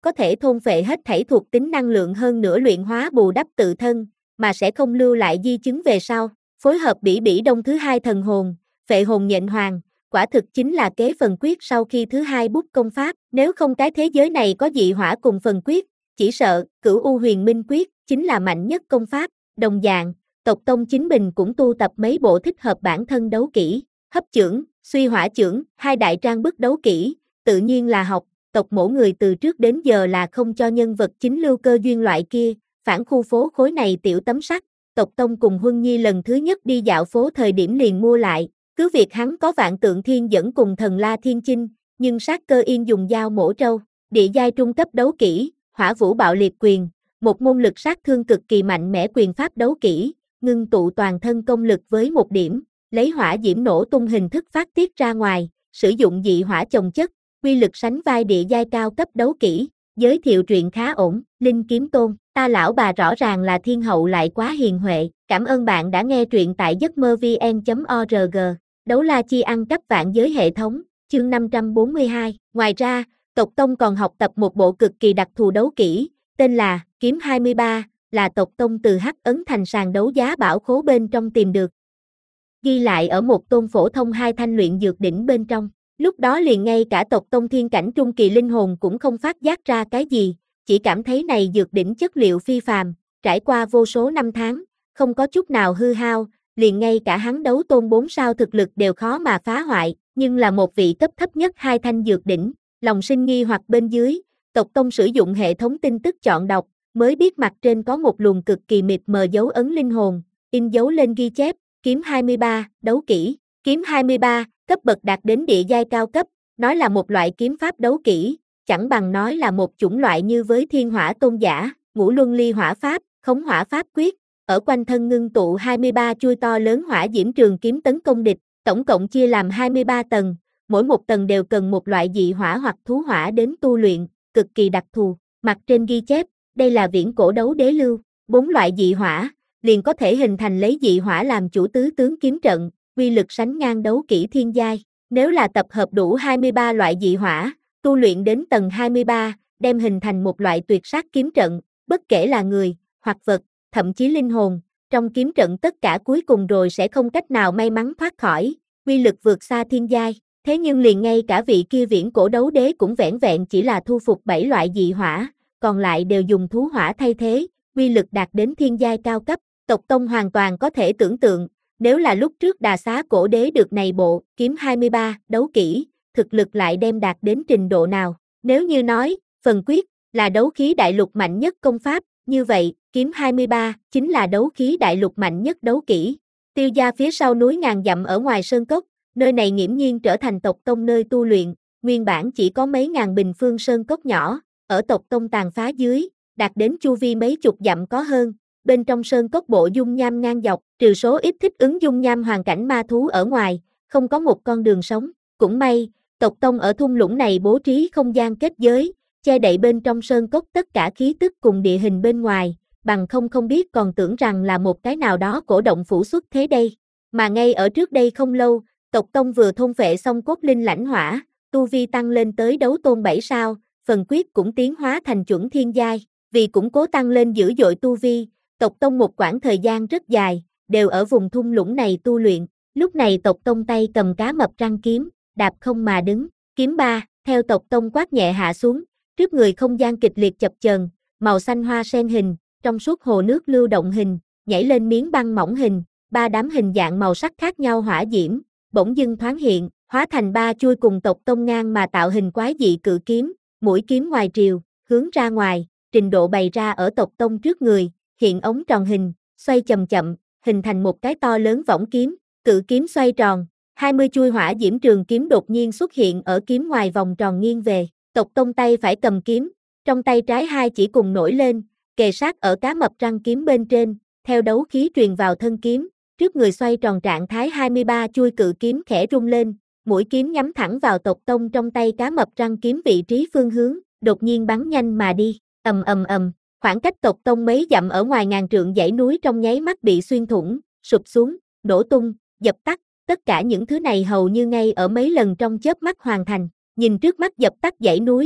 A: có thể thôn phệ hết thảy thuộc tính năng lượng hơn nữa luyện hóa bù đắp tự thân, mà sẽ không lưu lại di chứng về sau. Phối hợp bỉ bỉ đông thứ hai thần hồn, phệ hồn nhện hoàng, quả thực chính là kế phần quyết sau khi thứ hai bút công pháp. Nếu không cái thế giới này có dị hỏa cùng phần quyết, chỉ sợ Cửu U Huyền Minh Quyết chính là mạnh nhất công pháp. Đồng dạng, tộc tông chính mình cũng tu tập mấy bộ thích hợp bản thân đấu kỹ, hấp chưởng, suy hỏa chưởng, hai đại trang bức đấu kỹ, tự nhiên là học. Tộc mỗi người từ trước đến giờ là không cho nhân vật chính lưu cơ duyên loại kia, phản khu phố khối này tiểu tấm sắt. Tộc tông cùng Huân Nhi lần thứ nhất đi dạo phố thời điểm liền mua lại, cứ việc hắn có vạn tượng thiên dẫn cùng thần la thiên chinh, nhưng sát cơ yên dùng dao mổ trâu, địa giai trung cấp đấu kỹ, hỏa vũ bạo liệt quyền, một môn lực sát thương cực kỳ mạnh mẽ quyền pháp đấu kỹ, ngưng tụ toàn thân công lực với một điểm, lấy hỏa diễm nổ tung hình thức phát tiết ra ngoài, sử dụng dị hỏa chồng chất, quy lực sánh vai địa giai cao cấp đấu kỹ. Giới thiệu truyện khá ổn, Linh Kiếm Tôn, ta lão bà rõ ràng là thiên hậu lại quá hiền huệ. Cảm ơn bạn đã nghe truyện tại giấc mơ vn chấm org. Đấu la chi ăn cắp vạn giới hệ thống, chương năm trăm bốn mươi hai. Ngoài ra, tộc tông còn học tập một bộ cực kỳ đặc thù đấu kỹ, tên là Kiếm hai mươi ba, là tộc tông từ Hắc Ấn Thành sàn đấu giá bảo khố bên trong tìm được. Ghi lại ở một tôn phổ thông hai thanh luyện dược đỉnh bên trong. Lúc đó liền ngay cả tộc tông thiên cảnh trung kỳ linh hồn cũng không phát giác ra cái gì, chỉ cảm thấy này dược đỉnh chất liệu phi phàm, trải qua vô số năm tháng, không có chút nào hư hao, liền ngay cả hắn đấu tôn bốn sao thực lực đều khó mà phá hoại, nhưng là một vị cấp thấp nhất hai thanh dược đỉnh, lòng sinh nghi hoặc bên dưới, tộc tông sử dụng hệ thống tin tức chọn đọc, mới biết mặt trên có một luồng cực kỳ mịt mờ dấu ấn linh hồn, in dấu lên ghi chép, kiếm hai mươi ba, đấu kỹ, kiếm hai mươi ba, cấp bậc đạt đến địa giai cao cấp, nói là một loại kiếm pháp đấu kỹ, chẳng bằng nói là một chủng loại như với thiên hỏa tôn giả, ngũ luân ly hỏa pháp, khống hỏa pháp quyết, ở quanh thân ngưng tụ hai mươi ba chuôi to lớn hỏa diễm trường kiếm tấn công địch, tổng cộng chia làm hai mươi ba tầng, mỗi một tầng đều cần một loại dị hỏa hoặc thú hỏa đến tu luyện, cực kỳ đặc thù, mặt trên ghi chép, đây là viễn cổ đấu đế lưu, bốn loại dị hỏa, liền có thể hình thành lấy dị hỏa làm chủ tứ tướng kiếm trận, quy lực sánh ngang đấu kỹ thiên giai. Nếu là tập hợp đủ hai mươi ba loại dị hỏa, tu luyện đến tầng hai mươi ba, đem hình thành một loại tuyệt sát kiếm trận, bất kể là người, hoặc vật, thậm chí linh hồn, trong kiếm trận tất cả cuối cùng rồi sẽ không cách nào may mắn thoát khỏi, quy lực vượt xa thiên giai. Thế nhưng liền ngay cả vị kia viễn cổ đấu đế cũng vẻn vẹn chỉ là thu phục bảy loại dị hỏa, còn lại đều dùng thú hỏa thay thế, quy lực đạt đến thiên giai cao cấp. Tộc tông hoàn toàn có thể tưởng tượng, nếu là lúc trước Đà Xá cổ đế được này bộ kiếm hai mươi ba đấu kỹ, thực lực lại đem đạt đến trình độ nào. Nếu như nói, phần quyết là đấu khí đại lục mạnh nhất công pháp, như vậy, kiếm hai mươi ba chính là đấu khí đại lục mạnh nhất đấu kỹ. Tiêu gia phía sau núi ngàn dặm ở ngoài sơn cốc, nơi này nghiễm nhiên trở thành tộc tông nơi tu luyện, nguyên bản chỉ có mấy ngàn bình phương sơn cốc nhỏ, ở tộc tông tàn phá dưới, đạt đến chu vi mấy chục dặm có hơn. Bên trong sơn cốc bộ dung nham ngang dọc, trừ số ít thích ứng dung nham hoàn cảnh ma thú ở ngoài, không có một con đường sống. Cũng may, tộc tông ở thung lũng này bố trí không gian kết giới, che đậy bên trong sơn cốc tất cả khí tức cùng địa hình bên ngoài, bằng không không biết còn tưởng rằng là một cái nào đó cổ động phủ xuất thế đây. Mà ngay ở trước đây không lâu, tộc tông vừa thôn phệ xong cốt linh lãnh hỏa, tu vi tăng lên tới đấu tôn bảy sao, phần quyết cũng tiến hóa thành chuẩn thiên giai, vì củng cố tăng lên dữ dội tu vi. Tộc tông một quãng thời gian rất dài, đều ở vùng thung lũng này tu luyện, lúc này tộc tông tay cầm cá mập răng kiếm, đạp không mà đứng, kiếm ba, theo tộc tông quát nhẹ hạ xuống, trước người không gian kịch liệt chập chờn, màu xanh hoa sen hình, trong suốt hồ nước lưu động hình, nhảy lên miếng băng mỏng hình, ba đám hình dạng màu sắc khác nhau hỏa diễm, bỗng dưng thoáng hiện, hóa thành ba chuôi cùng tộc tông ngang mà tạo hình quái dị cự kiếm, mũi kiếm ngoài triều, hướng ra ngoài, trình độ bày ra ở tộc tông trước người. Hiện ống tròn hình, xoay chậm chậm, hình thành một cái to lớn võng kiếm, cự kiếm xoay tròn, hai mươi chuôi hỏa diễm trường kiếm đột nhiên xuất hiện ở kiếm ngoài vòng tròn nghiêng về, tộc tông tay phải cầm kiếm, trong tay trái hai chỉ cùng nổi lên, kề sát ở cá mập răng kiếm bên trên, theo đấu khí truyền vào thân kiếm, trước người xoay tròn trạng thái hai mươi ba chuôi cự kiếm khẽ rung lên, mũi kiếm nhắm thẳng vào tộc tông trong tay cá mập răng kiếm vị trí phương hướng, đột nhiên bắn nhanh mà đi, ầm ầm ầm. Khoảng cách tộc tông mấy dặm ở ngoài ngàn trượng dãy núi trong nháy mắt bị xuyên thủng, sụp xuống, nổ tung, dập tắt, tất cả những thứ này hầu như ngay ở mấy lần trong chớp mắt hoàn thành. Nhìn trước mắt dập tắt dãy núi,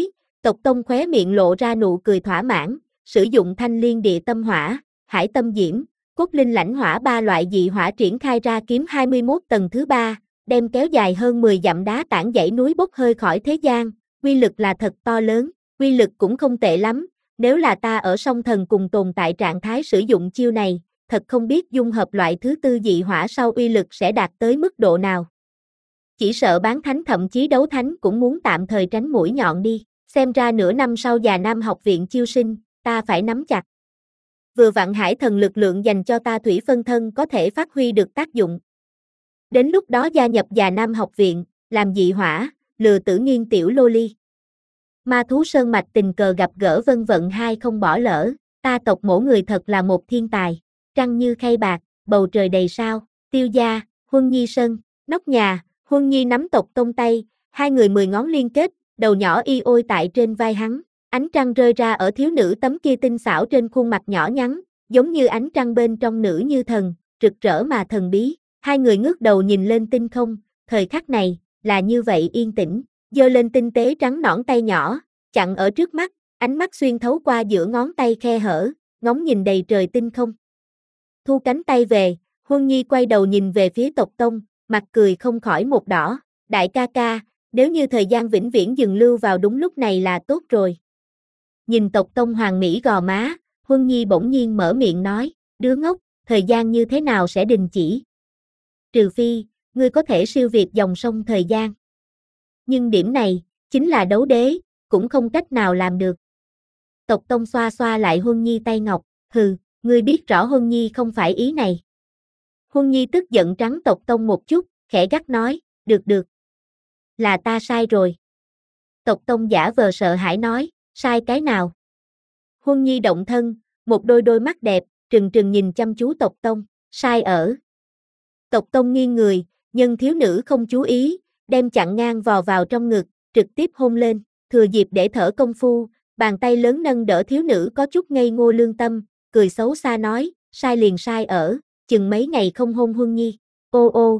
A: Tộc Tông khóe miệng lộ ra nụ cười thỏa mãn, sử dụng thanh liên địa tâm hỏa, hải tâm diễm, cốt linh lãnh hỏa ba loại dị hỏa triển khai ra kiếm hai mươi mốt tầng thứ ba, đem kéo dài hơn mười dặm đá tảng dãy núi bốc hơi khỏi thế gian, uy lực là thật to lớn, uy lực cũng không tệ lắm, nếu là ta ở song thần cùng tồn tại trạng thái sử dụng chiêu này, thật không biết dung hợp loại thứ tư dị hỏa sau uy lực sẽ đạt tới mức độ nào. Chỉ sợ bán thánh thậm chí đấu thánh cũng muốn tạm thời tránh mũi nhọn đi, xem ra nửa năm sau Già Nam học viện chiêu sinh, ta phải nắm chặt. Vừa vặn hải thần lực lượng dành cho ta thủy phân thân có thể phát huy được tác dụng. Đến lúc đó gia nhập Già Nam học viện, làm dị hỏa, lừa Tử Nghiên tiểu lô ly. Ma thú sơn mạch tình cờ gặp gỡ vân vận hai không bỏ lỡ, ta tộc mổ người thật là một thiên tài. Trăng như khay bạc, bầu trời đầy sao, Tiêu gia, Huân Nhi sân, nóc nhà, Huân Nhi nắm Tộc Tông tay, hai người mười ngón liên kết, đầu nhỏ y ôi tại trên vai hắn, ánh trăng rơi ra ở thiếu nữ tấm kia tinh xảo trên khuôn mặt nhỏ nhắn, giống như ánh trăng bên trong nữ như thần, rực rỡ mà thần bí, hai người ngước đầu nhìn lên tinh không, thời khắc này, là như vậy yên tĩnh, giơ lên tinh tế trắng nõn tay nhỏ, chặn ở trước mắt, ánh mắt xuyên thấu qua giữa ngón tay khe hở, ngóng nhìn đầy trời tinh không. Thu cánh tay về, Huân Nhi quay đầu nhìn về phía Tộc Tông, mặt cười không khỏi một đỏ, đại ca ca, nếu như thời gian vĩnh viễn dừng lưu vào đúng lúc này là tốt rồi. Nhìn Tộc Tông hoàng mỹ gò má, Huân Nhi bỗng nhiên mở miệng nói, đứa ngốc, thời gian như thế nào sẽ đình chỉ? Trừ phi, ngươi có thể siêu việt dòng sông thời gian. Nhưng điểm này, chính là đấu đế, cũng không cách nào làm được. Tộc Tông xoa xoa lại Huân Nhi tay ngọc, hừ, ngươi biết rõ Huân Nhi không phải ý này. Huân Nhi tức giận trắng Tộc Tông một chút, khẽ gắt nói, được được. Là ta sai rồi. Tộc Tông giả vờ sợ hãi nói, sai cái nào? Huân Nhi động thân, một đôi đôi mắt đẹp, trừng trừng nhìn chăm chú Tộc Tông, sai ở. Tộc Tông nghiêng người, nhân thiếu nữ không chú ý, đem chặn ngang vò vào trong ngực, trực tiếp hôn lên, thừa dịp để thở công phu, bàn tay lớn nâng đỡ thiếu nữ có chút ngây ngô lương tâm, cười xấu xa nói, sai liền sai ở, chừng mấy ngày không hôn Huân Nhi, ô ô.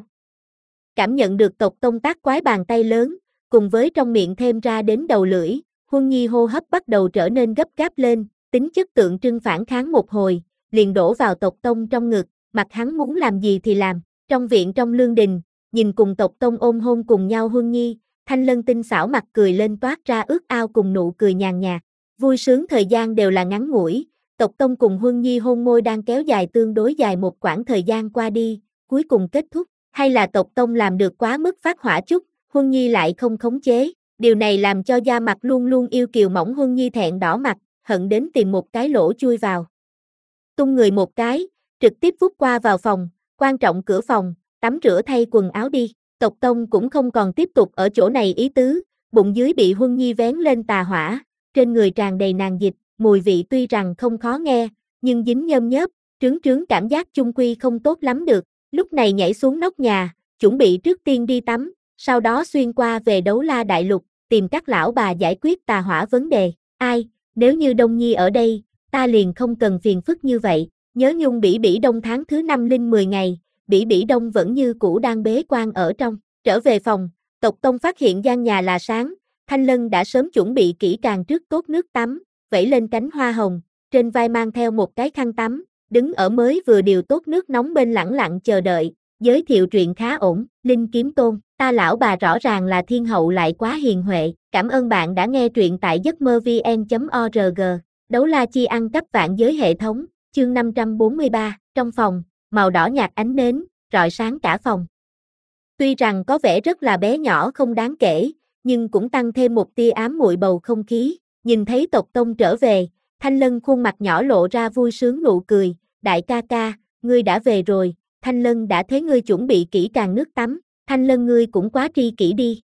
A: Cảm nhận được Tộc Tông tác quái bàn tay lớn, cùng với trong miệng thêm ra đến đầu lưỡi, Huân Nhi hô hấp bắt đầu trở nên gấp gáp lên, tính chất tượng trưng phản kháng một hồi, liền đổ vào Tộc Tông trong ngực, mặc hắn muốn làm gì thì làm, trong viện trong lương đình, nhìn cùng Tộc Tông ôm hôn cùng nhau Huân Nhi, Thanh Lân tinh xảo mặt cười lên toát ra ước ao cùng nụ cười nhàn nhạt, vui sướng thời gian đều là ngắn ngủi, Tộc Tông cùng Huân Nhi hôn môi đang kéo dài tương đối dài một quãng thời gian qua đi, cuối cùng kết thúc, hay là Tộc Tông làm được quá mức phát hỏa chút, Huân Nhi lại không khống chế, điều này làm cho da mặt luôn luôn yêu kiều mỏng Huân Nhi thẹn đỏ mặt, hận đến tìm một cái lỗ chui vào. Tung người một cái, trực tiếp vút qua vào phòng, quan trọng cửa phòng, tắm rửa thay quần áo đi, Tộc Tông cũng không còn tiếp tục ở chỗ này ý tứ, bụng dưới bị Huân Nhi vén lên tà hỏa, trên người tràn đầy nàng dịch, mùi vị tuy rằng không khó nghe, nhưng dính nhơm nhớp, trướng trướng cảm giác chung quy không tốt lắm được, lúc này nhảy xuống nóc nhà, chuẩn bị trước tiên đi tắm, sau đó xuyên qua về Đấu La Đại Lục, tìm các lão bà giải quyết tà hỏa vấn đề, ai, nếu như Đông Nhi ở đây, ta liền không cần phiền phức như vậy, nhớ nhung bỉ bỉ đông tháng thứ năm linh mười ngày, bỉ bỉ đông vẫn như cũ đang bế quan ở trong, trở về phòng, Tộc Tông phát hiện gian nhà là sáng, Thanh Lân đã sớm chuẩn bị kỹ càng trước tốt nước tắm, vẩy lên cánh hoa hồng, trên vai mang theo một cái khăn tắm, đứng ở mới vừa điều tốt nước nóng bên lẳng lặng chờ đợi, giới thiệu truyện khá ổn, Linh Kiếm Tôn, ta lão bà rõ ràng là thiên hậu lại quá hiền huệ, cảm ơn bạn đã nghe truyện tại giấc mơ vn chấm org, Đấu La Chi ăn cắp vạn giới hệ thống, chương năm trăm bốn mươi ba, trong phòng, màu đỏ nhạt ánh nến, rọi sáng cả phòng. Tuy rằng có vẻ rất là bé nhỏ không đáng kể, nhưng cũng tăng thêm một tia ám muội bầu không khí, nhìn thấy Tộc Tông trở về, Thanh Lân khuôn mặt nhỏ lộ ra vui sướng nụ cười, đại ca ca, ngươi đã về rồi, Thanh Lân đã thấy ngươi chuẩn bị kỹ càng nước tắm, Thanh Lân ngươi cũng quá tri kỷ đi.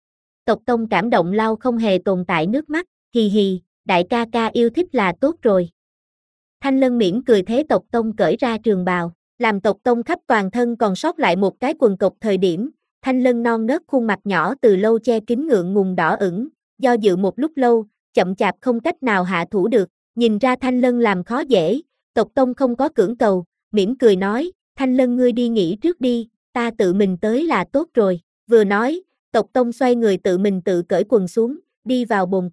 A: Tộc Tông cảm động lau không hề tồn tại nước mắt, hì hì, đại ca ca yêu thích là tốt rồi. Thanh Lân mỉm cười thế Tộc Tông cởi ra trường bào, làm Tộc Tông khắp toàn thân còn sót lại một cái quần cộc thời điểm, Thanh Lân non nớt khuôn mặt nhỏ từ lâu che kín ngượng ngùng đỏ ửng, do dự một lúc lâu, chậm chạp không cách nào hạ thủ được, nhìn ra Thanh Lân làm khó dễ, Tộc Tông không có cưỡng cầu, mỉm cười nói, Thanh Lân ngươi đi nghỉ trước đi, ta tự mình tới là tốt rồi, vừa nói, Tộc Tông xoay người tự mình tự cởi quần xuống, đi vào bồn tắm,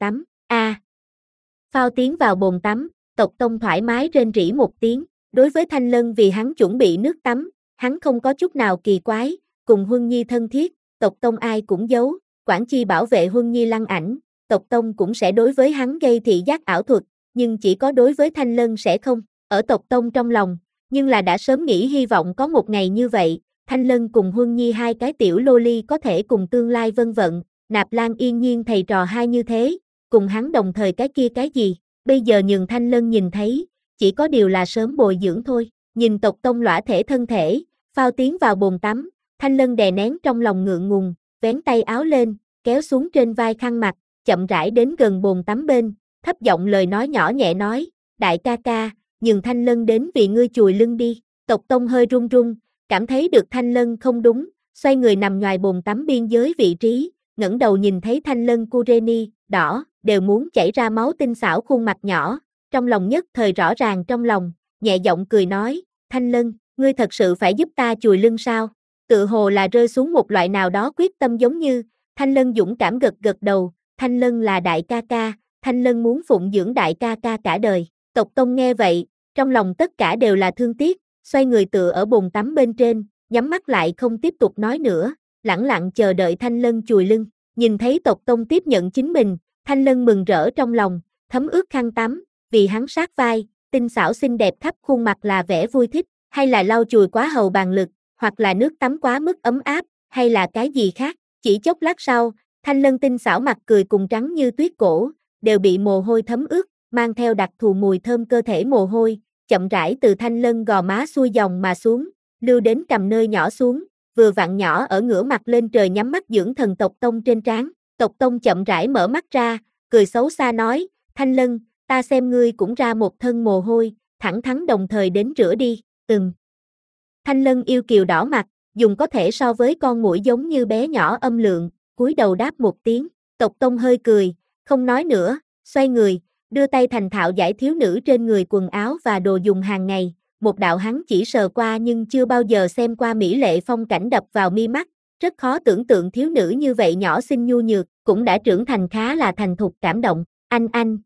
A: A. Phao tiến vào bồn tắm, Tộc Tông thoải mái rên rỉ một tiếng, đối với Thanh Lân vì hắn chuẩn bị nước tắm, hắn không có chút nào kỳ quái, cùng Huân Nhi thân thiết, Tộc Tông ai cũng giấu, quản chi bảo vệ Huân Nhi lăng ảnh, Tộc Tông cũng sẽ đối với hắn gây thị giác ảo thuật, nhưng chỉ có đối với Thanh Lân sẽ không, ở Tộc Tông trong lòng, nhưng là đã sớm nghĩ hy vọng có một ngày như vậy, Thanh Lân cùng Huân Nhi hai cái tiểu lô ly có thể cùng tương lai vân vận, Nạp Lan Yên Nhiên thầy trò hai như thế, cùng hắn đồng thời cái kia cái gì, bây giờ nhường Thanh Lân nhìn thấy, chỉ có điều là sớm bồi dưỡng thôi, nhìn Tộc Tông lõa thể thân thể, phao tiến vào bồn tắm, Thanh Lân đè nén trong lòng ngượng ngùng, vén tay áo lên, kéo xuống trên vai khăn mặt, chậm rãi đến gần bồn tắm bên, thấp giọng lời nói nhỏ nhẹ nói, đại ca ca, nhường Thanh Lân đến vì ngươi chùi lưng đi, Tộc Tông hơi run run, cảm thấy được Thanh Lân không đúng, xoay người nằm ngoài bồn tắm biên giới vị trí, ngẩng đầu nhìn thấy Thanh Lân Kureni, đỏ, đều muốn chảy ra máu tinh xảo khuôn mặt nhỏ, trong lòng nhất thời rõ ràng trong lòng, nhẹ giọng cười nói, Thanh Lân, ngươi thật sự phải giúp ta chùi lưng sao? Tự hồ là rơi xuống một loại nào đó quyết tâm giống như, Thanh Lân dũng cảm gật gật đầu, Thanh Lân là đại ca ca, Thanh Lân muốn phụng dưỡng đại ca ca cả đời. Tộc Tông nghe vậy, trong lòng tất cả đều là thương tiếc, xoay người tựa ở bồn tắm bên trên, nhắm mắt lại không tiếp tục nói nữa, lẳng lặng chờ đợi Thanh Lân chùi lưng. Nhìn thấy Tộc Tông tiếp nhận chính mình, Thanh Lân mừng rỡ trong lòng, thấm ướt khăn tắm, vì hắn sát vai, tinh xảo xinh đẹp khắp khuôn mặt là vẻ vui thích, hay là lau chùi quá hầu bàn lực, hoặc là nước tắm quá mức ấm áp, hay là cái gì khác. Chỉ chốc lát sau, Thanh Lân tinh xảo mặt cười cùng trắng như tuyết cổ, đều bị mồ hôi thấm ướt, mang theo đặc thù mùi thơm cơ thể mồ hôi, chậm rãi từ Thanh Lân gò má xuôi dòng mà xuống, lưu đến cầm nơi nhỏ xuống, vừa vặn nhỏ ở ngửa mặt lên trời nhắm mắt dưỡng thần Tộc Tông trên trán. Tộc Tông chậm rãi mở mắt ra, cười xấu xa nói, Thanh Lân, ta xem ngươi cũng ra một thân mồ hôi, thẳng thắn đồng thời đến rửa đi, ừm. Thanh Lân yêu kiều đỏ mặt, dùng có thể so với con muỗi giống như bé nhỏ âm lượng, cúi đầu đáp một tiếng, Tộc Tông hơi cười, không nói nữa, xoay người, đưa tay thành thạo giải thiếu nữ trên người quần áo và đồ dùng hàng ngày, một đạo hắn chỉ sờ qua nhưng chưa bao giờ xem qua mỹ lệ phong cảnh đập vào mi mắt, rất khó tưởng tượng thiếu nữ như vậy nhỏ xinh nhu nhược, cũng đã trưởng thành khá là thành thục cảm động, anh anh.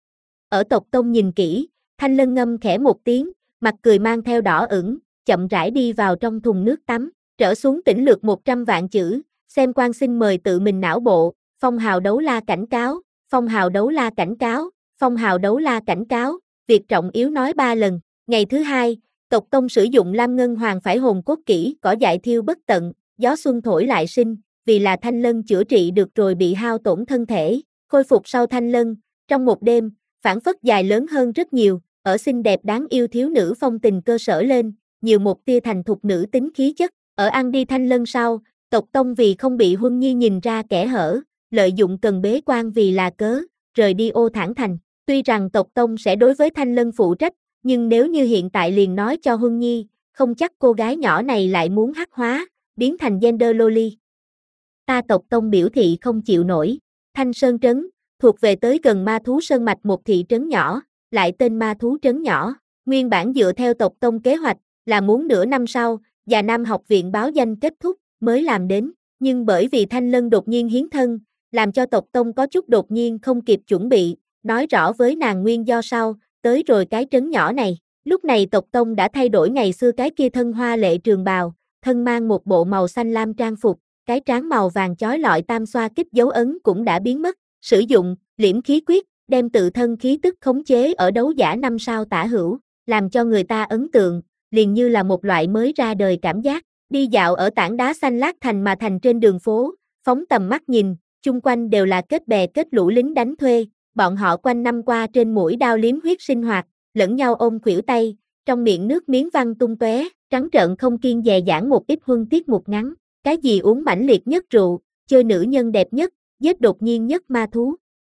A: Ở Tộc Tông nhìn kỹ, Thanh Lân ngâm khẽ một tiếng, mặt cười mang theo đỏ ửng, chậm rãi đi vào trong thùng nước tắm, trở xuống tỉnh lược một trăm vạn chữ, xem quan xin mời tự mình não bộ, phong hào đấu la cảnh cáo, phong hào đấu la cảnh cáo, phong hào đấu la cảnh cáo, việc trọng yếu nói ba lần. Ngày thứ hai, Tộc Tông sử dụng Lam Ngân Hoàng phải hồn cốt kỹ, cỏ dại thiêu bất tận, gió xuân thổi lại sinh, vì là Thanh Lân chữa trị được rồi bị hao tổn thân thể, khôi phục sau Thanh Lân, trong một đêm, phản phất dài lớn hơn rất nhiều, ở xinh đẹp đáng yêu thiếu nữ phong tình cơ sở lên, nhiều một tia thành thục nữ tính khí chất, ở ăn đi Thanh Lân sau, Tộc Tông vì không bị Huân Nhi nhìn ra kẻ hở, lợi dụng cần bế quan vì là cớ, rời đi Ô Thản Thành, tuy rằng Tộc Tông sẽ đối với Thanh Lân phụ trách, nhưng nếu như hiện tại liền nói cho Huân Nhi, không chắc cô gái nhỏ này lại muốn hắc hóa, biến thành gender loli. Ta Tộc Tông biểu thị không chịu nổi. Thanh Sơn Trấn, thuộc về tới gần Ma Thú Sơn Mạch một thị trấn nhỏ, lại tên Ma Thú Trấn nhỏ. Nguyên bản dựa theo Tộc Tông kế hoạch, là muốn nửa năm sau, Già Nam học viện báo danh kết thúc, mới làm đến. Nhưng bởi vì Thanh Lân đột nhiên hiến thân, làm cho Tộc Tông có chút đột nhiên không kịp chuẩn bị, nói rõ với nàng nguyên do sau, tới rồi cái trấn nhỏ này. Lúc này Tộc Tông đã thay đổi ngày xưa cái kia thân hoa lệ trường bào, thân mang một bộ màu xanh lam trang phục, cái trán màu vàng chói lọi tam xoa kích dấu ấn cũng đã biến mất, sử dụng liễm khí quyết, đem tự thân khí tức khống chế ở đấu giả năm sao tả hữu, làm cho người ta ấn tượng, liền như là một loại mới ra đời cảm giác. Đi dạo ở tảng đá xanh lát thành mà thành trên đường phố, phóng tầm mắt nhìn, chung quanh đều là kết bè kết lũ lính đánh thuê, bọn họ quanh năm qua trên mũi đao liếm huyết sinh hoạt, lẫn nhau ôm khuỷu tay, trong miệng nước miếng văng tung tóe, trắng trợn không kiêng dè dãn một ít huân tiết một ngắn, cái gì uống mãnh liệt nhất rượu, chơi nữ nhân đẹp nhất, giết đột nhiên nhất ma thú.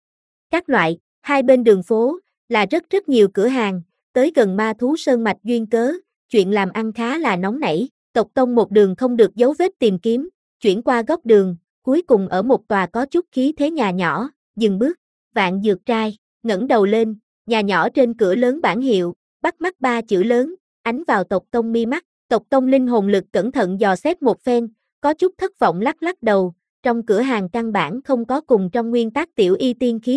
A: Các loại, hai bên đường phố, là rất rất nhiều cửa hàng, tới gần Ma Thú Sơn Mạch duyên cớ, chuyện làm ăn khá là nóng nảy. Tộc Tông một đường không được dấu vết tìm kiếm, chuyển qua góc đường, cuối cùng ở một tòa có chút khí thế nhà nhỏ, dừng bước, Vạn Dược Trai, ngẩng đầu lên, nhà nhỏ trên cửa lớn bảng hiệu, bắt mắt ba chữ lớn, ánh vào Tộc Tông mi mắt. Tộc Tông linh hồn lực cẩn thận dò xét một phen, có chút thất vọng lắc lắc đầu, trong cửa hàng căn bản không có cùng trong nguyên tắc tiểu y tiên khí chất,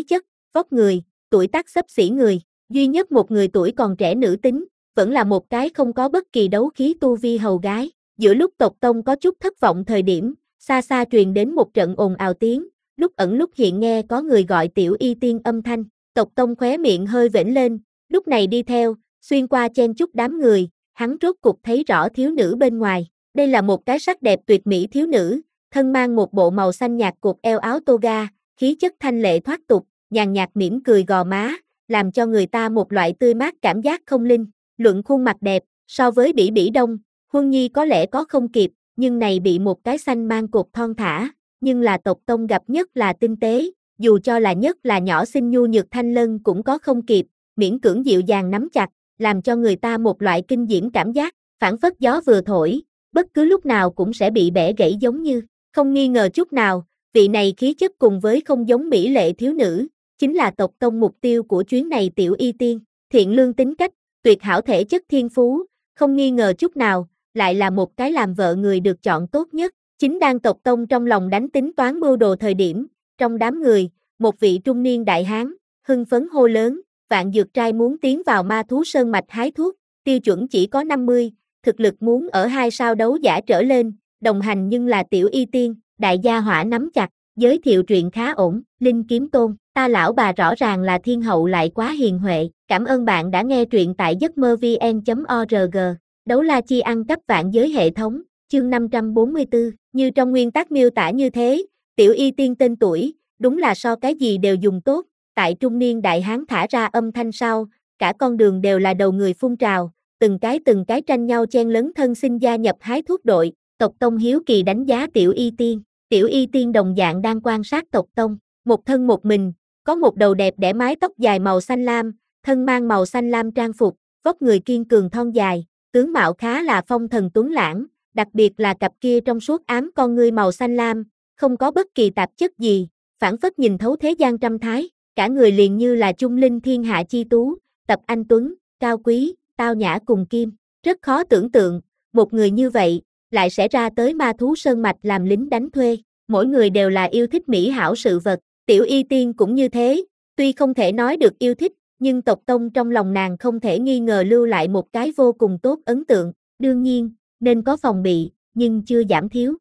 A: vóc người, tuổi tác xấp xỉ người, duy nhất một người tuổi còn trẻ nữ tính, vẫn là một cái không có bất kỳ đấu khí tu vi hầu gái. Giữa lúc tộc tông có chút thất vọng thời điểm, xa xa truyền đến một trận ồn ào tiếng, lúc ẩn lúc hiện nghe có người gọi Tiểu Y Tiên âm thanh, tộc tông khóe miệng hơi vểnh lên, lúc này đi theo, xuyên qua chen chúc đám người, hắn rốt cục thấy rõ thiếu nữ bên ngoài, đây là một cái sắc đẹp tuyệt mỹ thiếu nữ, thân mang một bộ màu xanh nhạt cột eo áo toga, khí chất thanh lệ thoát tục, nhàn nhạt mỉm cười gò má, làm cho người ta một loại tươi mát cảm giác không linh, luận khuôn mặt đẹp, so với Bỉ Bỉ Đông, Huân Nhi có lẽ có không kịp, nhưng này bị một cái xanh mang cột thon thả, nhưng là tộc tông gặp nhất là tinh tế, dù cho là nhất là nhỏ xinh nhu nhược thanh lân cũng có không kịp, miễn cưỡng dịu dàng nắm chặt, làm cho người ta một loại kinh diễm cảm giác, phảng phất gió vừa thổi, bất cứ lúc nào cũng sẽ bị bẻ gãy giống như, không nghi ngờ chút nào, vị này khí chất cùng với không giống mỹ lệ thiếu nữ, chính là tộc tông mục tiêu của chuyến này Tiểu Y Tiên, thiện lương tính cách, tuyệt hảo thể chất thiên phú, không nghi ngờ chút nào, lại là một cái làm vợ người được chọn tốt nhất, chính đang tộc tông trong lòng đánh tính toán mưu đồ thời điểm, trong đám người, một vị trung niên đại hán, hưng phấn hô lớn, Vạn Dược trai muốn tiến vào Ma Thú Sơn mạch hái thuốc, tiêu chuẩn chỉ có năm mươi, thực lực muốn ở hai sao đấu giả trở lên, đồng hành nhưng là Tiểu Y Tiên, đại gia hỏa nắm chặt, giới thiệu truyện khá ổn, Linh Kiếm Tôn, ta lão bà rõ ràng là thiên hậu lại quá hiền huệ, cảm ơn bạn đã nghe truyện tại giấc mơ vn chấm org, đấu la chi ăn cắp vạn giới hệ thống, chương năm trăm bốn mươi tư, như trong nguyên tắc miêu tả như thế, Tiểu Y Tiên tên tuổi, đúng là so cái gì đều dùng tốt, tại trung niên đại hán thả ra âm thanh sau, cả con đường đều là đầu người phun trào, từng cái từng cái tranh nhau chen lấn thân xin gia nhập hái thuốc đội, tộc tông hiếu kỳ đánh giá Tiểu Y Tiên, Tiểu Y Tiên đồng dạng đang quan sát tộc tông, một thân một mình, có một đầu đẹp đẽ mái tóc dài màu xanh lam, thân mang màu xanh lam trang phục, vóc người kiên cường thon dài, tướng mạo khá là phong thần tuấn lãng, đặc biệt là cặp kia trong suốt ám con ngươi màu xanh lam, không có bất kỳ tạp chất gì, phảng phất nhìn thấu thế gian trăm thái, cả người liền như là trung linh thiên hạ chi tú, tập anh tuấn, cao quý, tao nhã cùng kim, rất khó tưởng tượng, một người như vậy, lại sẽ ra tới Ma Thú Sơn mạch làm lính đánh thuê, mỗi người đều là yêu thích mỹ hảo sự vật, Tiểu Y Tiên cũng như thế, tuy không thể nói được yêu thích, nhưng tộc tông trong lòng nàng không thể nghi ngờ lưu lại một cái vô cùng tốt ấn tượng, đương nhiên, nên có phòng bị, nhưng chưa giảm thiếu.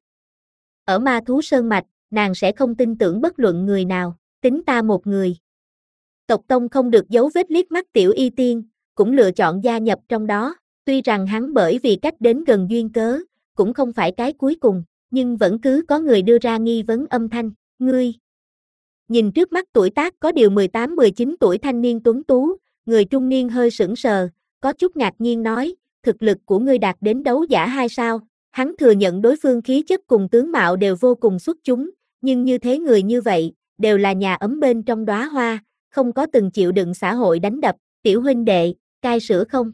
A: Ở Ma Thú Sơn mạch, nàng sẽ không tin tưởng bất luận người nào, tính ta một người. Tộc tông không được giấu vết liếc mắt Tiểu Y Tiên, cũng lựa chọn gia nhập trong đó, tuy rằng hắn bởi vì cách đến gần duyên cớ, cũng không phải cái cuối cùng, nhưng vẫn cứ có người đưa ra nghi vấn âm thanh, ngươi. Nhìn trước mắt tuổi tác có điều mười tám mười chín tuổi thanh niên tuấn tú, người trung niên hơi sững sờ, có chút ngạc nhiên nói, thực lực của ngươi đạt đến đấu giả hai sao, hắn thừa nhận đối phương khí chất cùng tướng mạo đều vô cùng xuất chúng, nhưng như thế người như vậy, đều là nhà ấm bên trong đóa hoa, không có từng chịu đựng xã hội đánh đập, tiểu huynh đệ, cai sữa không?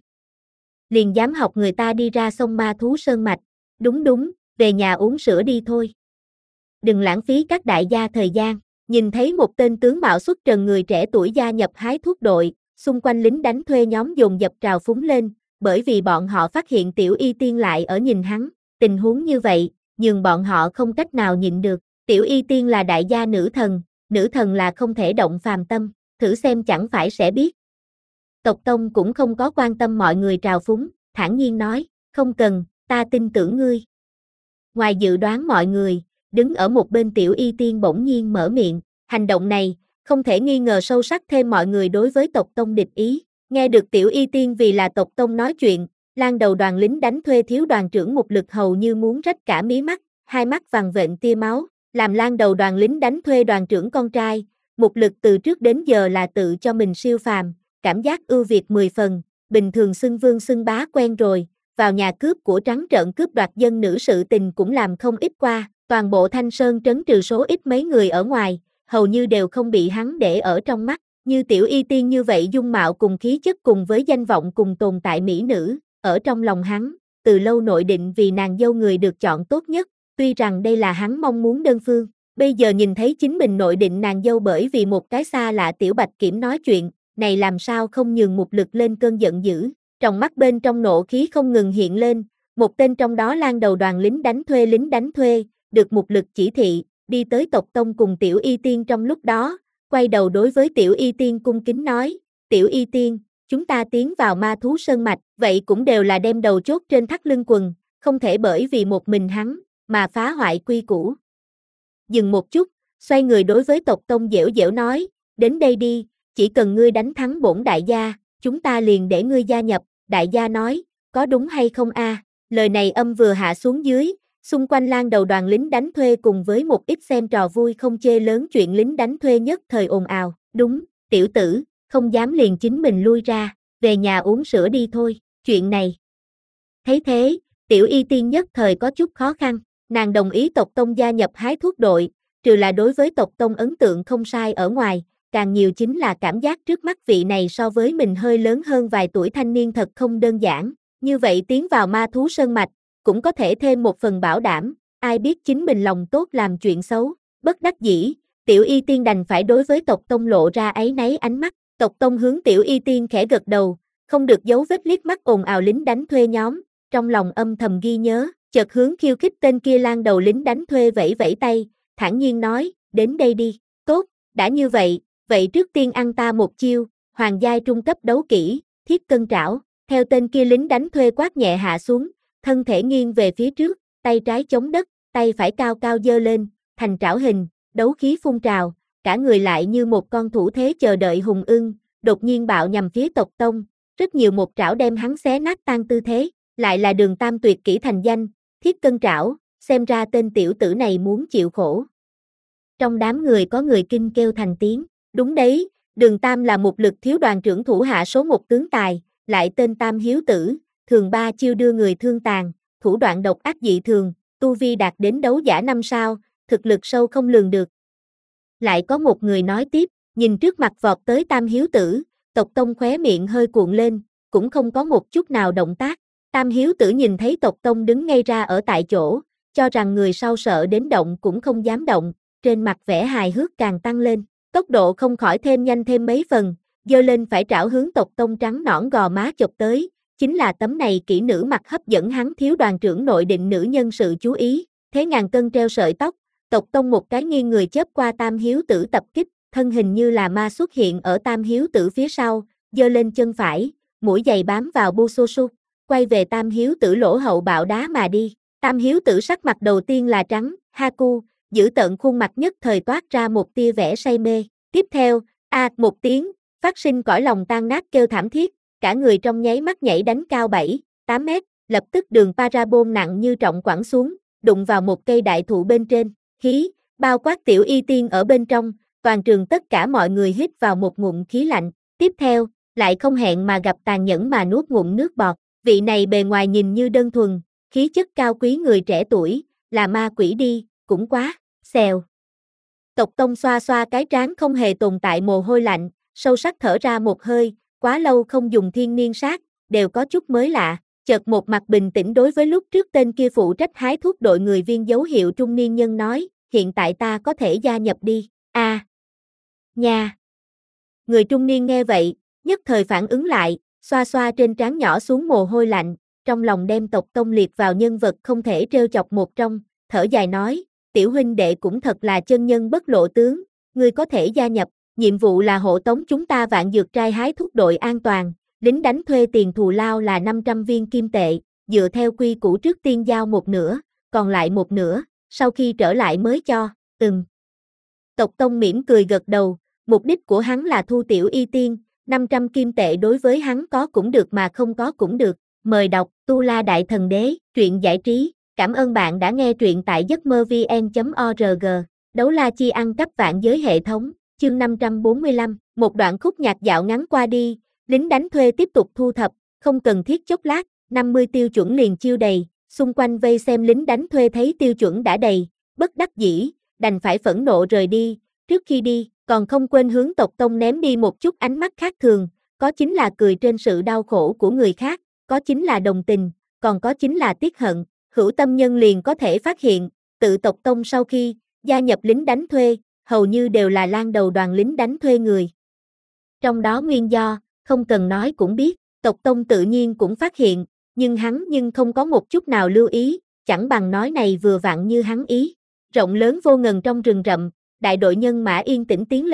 A: Liền dám học người ta đi ra sông Ma Thú Sơn mạch, đúng đúng, về nhà uống sữa đi thôi. Đừng lãng phí các đại gia thời gian, nhìn thấy một tên tướng mạo xuất trần người trẻ tuổi gia nhập hái thuốc đội, xung quanh lính đánh thuê nhóm dồn dập trào phúng lên, bởi vì bọn họ phát hiện Tiểu Y Tiên lại ở nhìn hắn, tình huống như vậy, nhưng bọn họ không cách nào nhịn được, Tiểu Y Tiên là đại gia nữ thần, nữ thần là không thể động phàm tâm, thử xem chẳng phải sẽ biết. Tộc tông cũng không có quan tâm mọi người trào phúng, thản nhiên nói, không cần, ta tin tưởng ngươi. Ngoài dự đoán mọi người, đứng ở một bên Tiểu Y Tiên bỗng nhiên mở miệng, hành động này, không thể nghi ngờ sâu sắc thêm mọi người đối với tộc tông địch ý, nghe được Tiểu Y Tiên vì là tộc tông nói chuyện, lan đầu đoàn lính đánh thuê thiếu đoàn trưởng một lực hầu như muốn rách cả mí mắt, hai mắt vằn vện tia máu, làm lan đầu đoàn lính đánh thuê đoàn trưởng con trai, một lực từ trước đến giờ là tự cho mình siêu phàm, cảm giác ưu việt mười phần, bình thường xưng vương xưng bá quen rồi, vào nhà cướp của trắng trợn cướp đoạt dân nữ sự tình cũng làm không ít qua, toàn bộ Thanh Sơn trấn trừ số ít mấy người ở ngoài, hầu như đều không bị hắn để ở trong mắt, như Tiểu Y Tiên như vậy dung mạo cùng khí chất cùng với danh vọng cùng tồn tại mỹ nữ, ở trong lòng hắn, từ lâu nội định vì nàng dâu người được chọn tốt nhất, tuy rằng đây là hắn mong muốn đơn phương, bây giờ nhìn thấy chính mình nội định nàng dâu bởi vì một cái xa lạ Tiểu Bạch Kiểm nói chuyện, này làm sao không nhường một lực lên cơn giận dữ, trong mắt bên trong nộ khí không ngừng hiện lên, một tên trong đó lan đầu đoàn lính đánh thuê lính đánh thuê, được một lực chỉ thị, đi tới tộc tông cùng Tiểu Y Tiên trong lúc đó, quay đầu đối với Tiểu Y Tiên cung kính nói, Tiểu Y Tiên, chúng ta tiến vào ma thú sơn mạch, vậy cũng đều là đem đầu chốt trên thắt lưng quần, không thể bởi vì một mình hắn, mà phá hoại quy củ. Dừng một chút, xoay người đối với tộc tông dẻo dẻo nói, đến đây đi, chỉ cần ngươi đánh thắng bổn đại gia, chúng ta liền để ngươi gia nhập, đại gia nói, có đúng hay không a? Lời này âm vừa hạ xuống dưới, xung quanh lan đầu đoàn lính đánh thuê cùng với một ít xem trò vui không chê lớn chuyện lính đánh thuê nhất thời ồn ào, đúng, tiểu tử, không dám liền chính mình lui ra, về nhà uống sữa đi thôi, chuyện này. Thấy thế, Tiểu Y Tiên nhất thời có chút khó khăn, nàng đồng ý tộc tông gia nhập hái thuốc đội, trừ là đối với tộc tông ấn tượng không sai ở ngoài, càng nhiều chính là cảm giác trước mắt vị này so với mình hơi lớn hơn vài tuổi thanh niên thật không đơn giản, như vậy tiến vào ma thú sơn mạch, cũng có thể thêm một phần bảo đảm, ai biết chính mình lòng tốt làm chuyện xấu, bất đắc dĩ, Tiểu Y Tiên đành phải đối với tộc tông lộ ra áy náy ánh mắt, tộc tông hướng Tiểu Y Tiên khẽ gật đầu, không được giấu vết liếc mắt ồn ào lính đánh thuê nhóm, trong lòng âm thầm ghi nhớ, chợt hướng khiêu khích tên kia lan đầu lính đánh thuê vẫy vẫy tay, thản nhiên nói, đến đây đi, tốt, đã như vậy, vậy trước tiên ăn ta một chiêu, hoàng giai trung cấp đấu kỹ, thiết cân trảo, theo tên kia lính đánh thuê quát nhẹ hạ xuống, thân thể nghiêng về phía trước, tay trái chống đất, tay phải cao cao giơ lên, thành trảo hình, đấu khí phun trào, cả người lại như một con thủ thế chờ đợi hùng ưng, đột nhiên bạo nhằm phía tộc tông, rất nhiều một trảo đem hắn xé nát tan tư thế, lại là Đường Tam tuyệt kỹ thành danh, thiết cân trảo, xem ra tên tiểu tử này muốn chịu khổ. Trong đám người có người kinh kêu thành tiếng, đúng đấy, Đường Tam là một lực thiếu đoàn trưởng thủ hạ số một tướng tài, lại tên Tam Hiếu Tử, thường ba chiêu đưa người thương tàn, thủ đoạn độc ác dị thường, tu vi đạt đến đấu giả năm sao, thực lực sâu không lường được. Lại có một người nói tiếp, nhìn trước mặt vọt tới Tam Hiếu Tử, tộc tông khóe miệng hơi cuộn lên, cũng không có một chút nào động tác. Tam Hiếu Tử nhìn thấy tộc tông đứng ngay ra ở tại chỗ, cho rằng người sau sợ đến động cũng không dám động, trên mặt vẻ hài hước càng tăng lên, tốc độ không khỏi thêm nhanh thêm mấy phần, giơ lên phải trảo hướng tộc tông trắng nõn gò má chụp tới, chính là tấm này kỹ nữ mặt hấp dẫn hắn thiếu đoàn trưởng nội định nữ nhân sự chú ý, thế ngàn cân treo sợi tóc, tộc tông một cái nghiêng người chớp qua Tam Hiếu Tử tập kích, thân hình như là ma xuất hiện ở Tam Hiếu Tử phía sau, giơ lên chân phải, mũi giày bám vào Busosu, quay về Tam Hiếu Tử lỗ hậu bạo đá mà đi. Tam Hiếu Tử sắc mặt đầu tiên là trắng, Haku, giữ tợn khuôn mặt nhất thời toát ra một tia vẻ say mê. Tiếp theo, a một tiếng, phát sinh cõi lòng tan nát kêu thảm thiết, cả người trong nháy mắt nhảy đánh cao bảy, tám mét, lập tức đường parabol nặng như trọng quẳng xuống, đụng vào một cây đại thụ bên trên, hí, bao quát Tiểu Y Tiên ở bên trong, toàn trường tất cả mọi người hít vào một ngụm khí lạnh. Tiếp theo, lại không hẹn mà gặp tàn nhẫn mà nuốt ngụm nước bọt. Vị này bề ngoài nhìn như đơn thuần, khí chất cao quý người trẻ tuổi, là ma quỷ đi, cũng quá, xèo. Tộc tông xoa xoa cái trán không hề tồn tại mồ hôi lạnh, sâu sắc thở ra một hơi, quá lâu không dùng thiên niên sát, đều có chút mới lạ, chợt một mặt bình tĩnh đối với lúc trước tên kia phụ trách hái thuốc đội người viên dấu hiệu trung niên nhân nói, hiện tại ta có thể gia nhập đi, a à, nha. Người trung niên nghe vậy, nhất thời phản ứng lại, xoa xoa trên trán nhỏ xuống mồ hôi lạnh, trong lòng đem tộc tông liệt vào nhân vật không thể trêu chọc một trong, thở dài nói, tiểu huynh đệ cũng thật là chân nhân bất lộ tướng, ngươi có thể gia nhập, nhiệm vụ là hộ tống chúng ta vạn dược trai hái thuốc đội an toàn, lính đánh thuê tiền thù lao là năm trăm viên kim tệ, dựa theo quy củ trước tiên giao một nửa, còn lại một nửa, sau khi trở lại mới cho, ừm. Tộc tông mỉm cười gật đầu, mục đích của hắn là thu Tiểu Y Tiên, năm trăm kim tệ đối với hắn có cũng được mà không có cũng được. Mời đọc Tu La Đại Thần Đế, truyện giải trí. Cảm ơn bạn đã nghe truyện tại giấc mơ vn chấm org. Đấu la chi ăn cắp vạn giới hệ thống, chương năm trăm bốn mươi lăm. Một đoạn khúc nhạc dạo ngắn qua đi, lính đánh thuê tiếp tục thu thập, không cần thiết chốc lát, năm mươi tiêu chuẩn liền chiêu đầy, xung quanh vây xem lính đánh thuê thấy tiêu chuẩn đã đầy, bất đắc dĩ, đành phải phẫn nộ rời đi, trước khi đi, còn không quên hướng tộc tông ném đi một chút ánh mắt khác thường, có chính là cười trên sự đau khổ của người khác, có chính là đồng tình, còn có chính là tiếc hận, hữu tâm nhân liền có thể phát hiện, tự tộc tông sau khi gia nhập lính đánh thuê, hầu như đều là lan đầu đoàn lính đánh thuê người. Trong đó nguyên do, không cần nói cũng biết, tộc tông tự nhiên cũng phát hiện, nhưng hắn nhưng không có một chút nào lưu ý, chẳng bằng nói này vừa vặn như hắn ý. Rộng lớn vô ngần trong rừng rậm, đại đội nhân mã yên tĩnh tiến lên,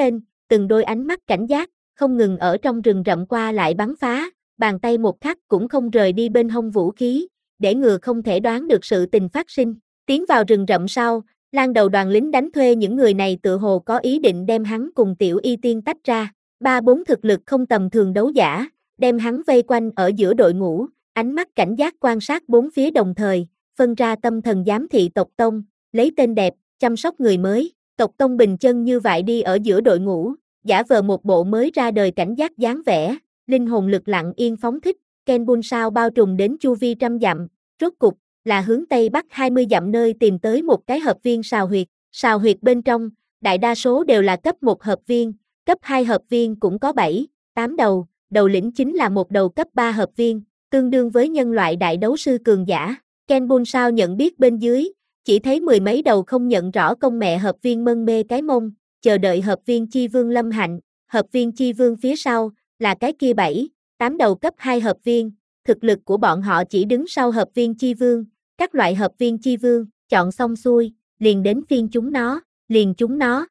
A: từng đôi ánh mắt cảnh giác, không ngừng ở trong rừng rậm qua lại bắn phá, bàn tay một khắc cũng không rời đi bên hông vũ khí, để ngừa không thể đoán được sự tình phát sinh. Tiến vào rừng rậm sau, Lan đầu đoàn lính đánh thuê những người này tự hồ có ý định đem hắn cùng Tiểu Y Tiên tách ra. Ba bốn thực lực không tầm thường đấu giả, đem hắn vây quanh ở giữa đội ngũ, ánh mắt cảnh giác quan sát bốn phía đồng thời, phân ra tâm thần giám thị tộc tông, lấy tên đẹp, chăm sóc người mới. Tộc tông bình chân như vậy đi ở giữa đội ngũ, giả vờ một bộ mới ra đời cảnh giác dáng vẻ, linh hồn lực lặng yên phóng thích, Ken Bun sao bao trùm đến chu vi trăm dặm, rốt cục là hướng tây bắc hai mươi dặm nơi tìm tới một cái hợp viên sào huyệt. Sào huyệt bên trong, đại đa số đều là cấp một hợp viên, cấp hai hợp viên cũng có bảy, tám đầu, đầu lĩnh chính là một đầu cấp ba hợp viên, tương đương với nhân loại đại đấu sư cường giả. Ken Bun sao nhận biết bên dưới, chỉ thấy mười mấy đầu không nhận rõ công mẹ hợp viên mân mê cái mông, chờ đợi hợp viên chi vương lâm hạnh, hợp viên chi vương phía sau, là cái kia bảy, tám đầu cấp hai hợp viên, thực lực của bọn họ chỉ đứng sau hợp viên chi vương, các loại hợp viên chi vương, chọn xong xuôi, liền đến phiên chúng nó, liền chúng nó.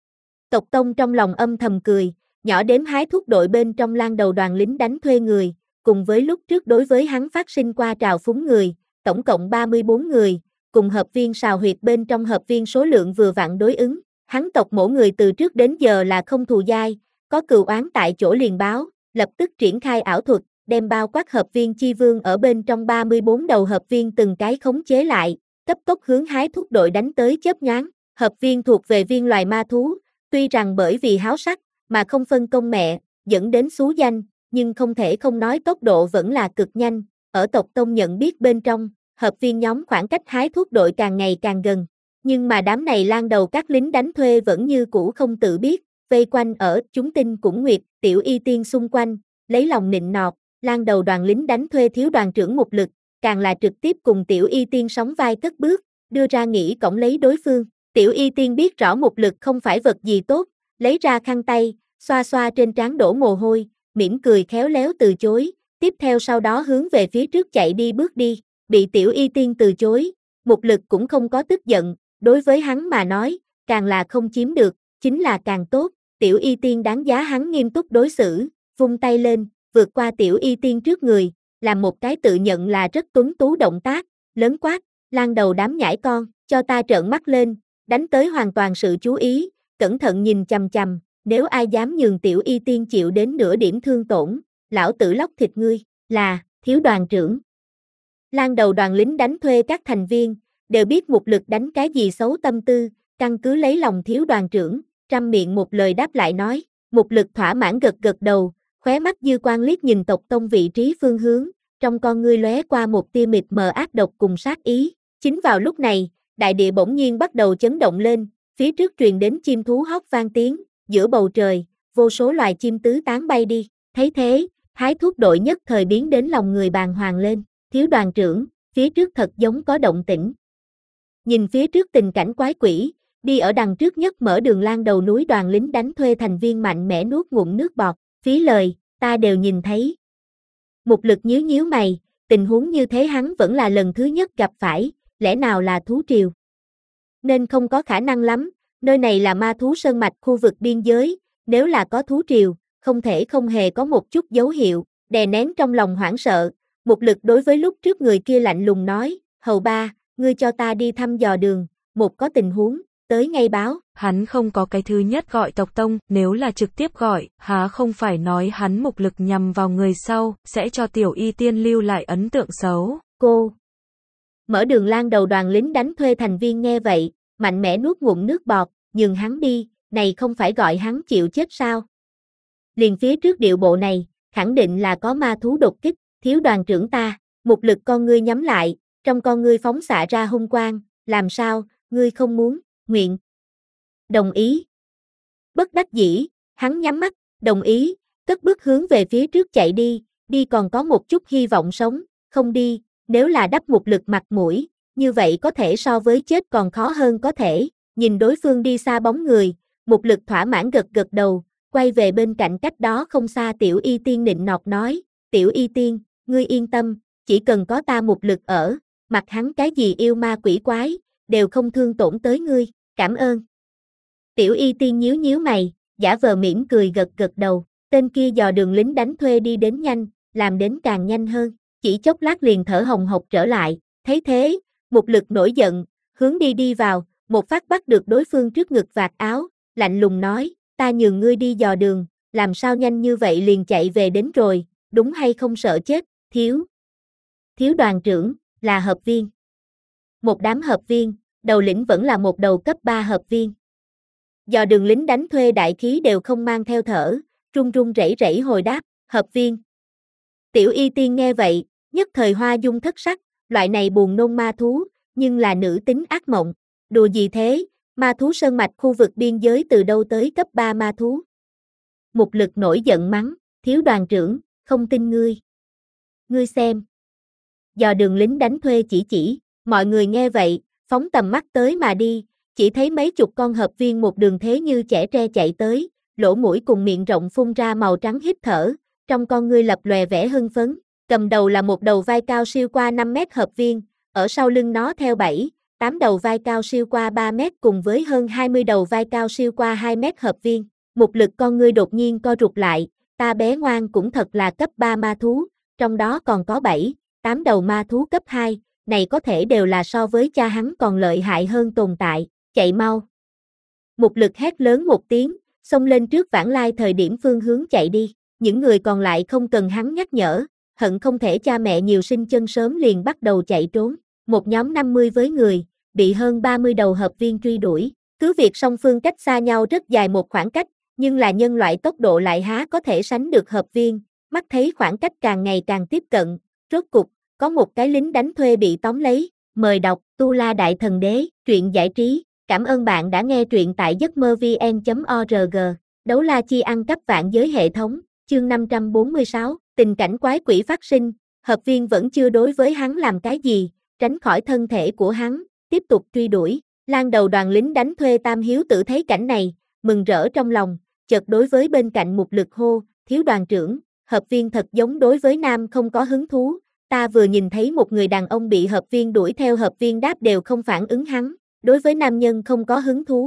A: Tộc Tông trong lòng âm thầm cười, nhỏ đếm hái thuốc đội bên trong Lan đầu đoàn lính đánh thuê người, cùng với lúc trước đối với hắn phát sinh qua trào phúng người, tổng cộng ba mươi bốn người, cùng hợp viên sào huyệt bên trong hợp viên số lượng vừa vặn đối ứng. Hắn tộc mỗi người từ trước đến giờ là không thù dai, có cừu oán tại chỗ liền báo, lập tức triển khai ảo thuật, đem bao quát hợp viên chi vương ở bên trong ba mươi bốn đầu hợp viên từng cái khống chế lại, cấp tốc hướng hái thuốc đội đánh tới chớp nhoáng. Hợp viên thuộc về viên loài ma thú, tuy rằng bởi vì háo sắc mà không phân công mẹ, dẫn đến xú danh, nhưng không thể không nói tốc độ vẫn là cực nhanh. Ở tộc Tông nhận biết bên trong, hợp viên nhóm khoảng cách hái thuốc đội càng ngày càng gần. Nhưng mà đám này Lan đầu các lính đánh thuê vẫn như cũ không tự biết, vây quanh ở chúng tinh cũng nguyệt, Tiểu Y Tiên xung quanh, lấy lòng nịnh nọt. Lan đầu đoàn lính đánh thuê thiếu đoàn trưởng Mục Lực, càng là trực tiếp cùng Tiểu Y Tiên sóng vai cất bước, đưa ra nghĩ cổng lấy đối phương. Tiểu Y Tiên biết rõ Mục Lực không phải vật gì tốt, lấy ra khăn tay, xoa xoa trên trán đổ mồ hôi, mỉm cười khéo léo từ chối, tiếp theo sau đó hướng về phía trước chạy đi bước đi, bị Tiểu Y Tiên từ chối, Mục Lực cũng không có tức giận, đối với hắn mà nói, càng là không chiếm được, chính là càng tốt. Tiểu Y Tiên đáng giá hắn nghiêm túc đối xử, vung tay lên, vượt qua Tiểu Y Tiên trước người, làm một cái tự nhận là rất tuấn tú động tác, lớn quát, Lan đầu đám nhãi con, cho ta trợn mắt lên, đánh tới hoàn toàn sự chú ý, cẩn thận nhìn chằm chằm, nếu ai dám nhường Tiểu Y Tiên chịu đến nửa điểm thương tổn, lão tử lóc thịt ngươi, là, thiếu đoàn trưởng. Lan đầu đoàn lính đánh thuê các thành viên, đều biết Mục Lực đánh cái gì xấu tâm tư, căn cứ lấy lòng thiếu đoàn trưởng, trăm miệng một lời đáp lại nói. Mục Lực thỏa mãn gật gật đầu, khóe mắt dư quang liếc nhìn tộc Tông vị trí phương hướng, trong con ngươi lóe qua một tia mịt mờ ác độc cùng sát ý. Chính vào lúc này, đại địa bỗng nhiên bắt đầu chấn động lên, phía trước truyền đến chim thú hót vang tiếng, giữa bầu trời, vô số loài chim tứ tán bay đi. Thấy thế, hái thuốc đội nhất thời biến đến lòng người bàng hoàng lên. Thiếu đoàn trưởng, phía trước thật giống có động tĩnh. Nhìn phía trước tình cảnh quái quỷ, đi ở đằng trước nhất mở đường Lan đầu núi đoàn lính đánh thuê thành viên mạnh mẽ nuốt ngụm nước bọt, phí lời, ta đều nhìn thấy. Mục Lực nhíu nhíu mày, tình huống như thế hắn vẫn là lần thứ nhất gặp phải, lẽ nào là thú triều? Nên không có khả năng lắm, nơi này là ma thú sơn mạch khu vực biên giới, nếu là có thú triều, không thể không hề có một chút dấu hiệu, đè nén trong lòng hoảng sợ. Mục Lực đối với lúc trước người kia lạnh lùng nói, hầu ba, ngươi cho ta đi thăm dò đường, một có tình huống, tới ngay báo.
B: Hắn không có cái thứ nhất gọi tộc Tông, nếu là trực tiếp gọi, há không phải nói hắn Mục Lực nhằm vào người sau, sẽ cho Tiểu Y Tiên lưu lại ấn tượng xấu.
A: Cô mở đường Lan đầu đoàn lính đánh thuê thành viên nghe vậy, mạnh mẽ nuốt ngụm nước bọt, nhường hắn đi, này không phải gọi hắn chịu chết sao? Liền phía trước điệu bộ này, khẳng định là có ma thú đột kích, thiếu đoàn trưởng ta. Mục Lực con ngươi nhắm lại, trong con ngươi phóng xạ ra hung quang, làm sao, ngươi không muốn, nguyện, đồng ý. Bất đắc dĩ, hắn nhắm mắt, đồng ý, cất bước hướng về phía trước chạy đi, đi còn có một chút hy vọng sống, không đi, nếu là đắp Mục Lực mặt mũi, như vậy có thể so với chết còn khó hơn có thể. Nhìn đối phương đi xa bóng người, Mục Lực thỏa mãn gật gật đầu, quay về bên cạnh cách đó không xa Tiểu Y Tiên nịnh nọt nói, Tiểu Y Tiên, ngươi yên tâm, chỉ cần có ta Mục Lực ở, mặc hắn cái gì yêu ma quỷ quái, đều không thương tổn tới ngươi, cảm ơn. Tiểu Y Tiên nhíu nhíu mày, giả vờ mỉm cười gật gật đầu, tên kia dò đường lính đánh thuê đi đến nhanh, làm đến càng nhanh hơn, chỉ chốc lát liền thở hồng hộc trở lại, thấy thế, Mục Lực nổi giận, hướng đi đi vào, một phát bắt được đối phương trước ngực vạt áo, lạnh lùng nói, ta nhường ngươi đi dò đường, làm sao nhanh như vậy liền chạy về đến rồi, đúng hay không sợ chết, thiếu. Thiếu đoàn trưởng, là hợp viên. Một đám hợp viên, đầu lĩnh vẫn là một đầu cấp ba hợp viên. Dò đường lính đánh thuê đại khí đều không mang theo thở, run run rẩy rẩy hồi đáp, hợp viên. Tiểu Y Tiên nghe vậy, nhất thời hoa dung thất sắc, loại này buồn nôn ma thú, nhưng là nữ tính ác mộng. Đùa gì thế, ma thú sơn mạch khu vực biên giới từ đâu tới cấp ba ma thú. Mục Lực nổi giận mắng, thiếu đoàn trưởng, không tin ngươi. Ngươi xem. Dò đường lính đánh thuê chỉ chỉ, mọi người nghe vậy, phóng tầm mắt tới mà đi, chỉ thấy mấy chục con hợp viên một đường thế như chẻ tre chạy tới, lỗ mũi cùng miệng rộng phun ra màu trắng hít thở, trong con ngươi lập lòe vẻ hưng phấn, cầm đầu là một đầu vai cao siêu qua năm mét hợp viên, ở sau lưng nó theo bảy, tám đầu vai cao siêu qua ba mét cùng với hơn hai mươi đầu vai cao siêu qua hai mét hợp viên. Mục Lực con ngươi đột nhiên co rụt lại, ta bé ngoan cũng thật là cấp ba ma thú, trong đó còn có bảy, tám đầu ma thú cấp hai, này có thể đều là so với cha hắn còn lợi hại hơn tồn tại, chạy mau. Mục Lực hét lớn một tiếng, xông lên trước vãng lai thời điểm phương hướng chạy đi, những người còn lại không cần hắn nhắc nhở, hận không thể cha mẹ nhiều sinh chân sớm liền bắt đầu chạy trốn, một nhóm năm mươi với người, bị hơn ba mươi đầu hợp viên truy đuổi, cứ việc song phương cách xa nhau rất dài một khoảng cách, nhưng là nhân loại tốc độ lại há có thể sánh được hợp viên, mắt thấy khoảng cách càng ngày càng tiếp cận, rốt cục, có một cái lính đánh thuê bị tóm lấy, mời đọc, Tu La Đại Thần Đế, truyện giải trí, cảm ơn bạn đã nghe truyện tại giấc mơ vn chấm org, Đấu La Chi ăn cắp vạn giới hệ thống, chương năm trăm bốn mươi sáu, tình cảnh quái quỷ phát sinh, hợp viên vẫn chưa đối với hắn làm cái gì, tránh khỏi thân thể của hắn, tiếp tục truy đuổi, Lan đầu đoàn lính đánh thuê Tam Hiếu Tử thấy cảnh này, mừng rỡ trong lòng, chợt đối với bên cạnh Mục Lực hô, thiếu đoàn trưởng, hợp viên thật giống đối với nam không có hứng thú, ta vừa nhìn thấy một người đàn ông bị hợp viên đuổi theo hợp viên đáp đều không phản ứng hắn, đối với nam nhân không có hứng thú.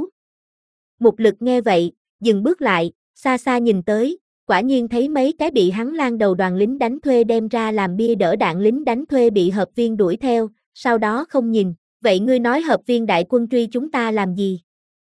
A: Mục Lực nghe vậy, dừng bước lại, xa xa nhìn tới, quả nhiên thấy mấy cái bị hắn Lan đầu đoàn lính đánh thuê đem ra làm bia đỡ đạn lính đánh thuê bị hợp viên đuổi theo, sau đó không nhìn, vậy ngươi nói hợp viên đại quân truy chúng ta làm gì?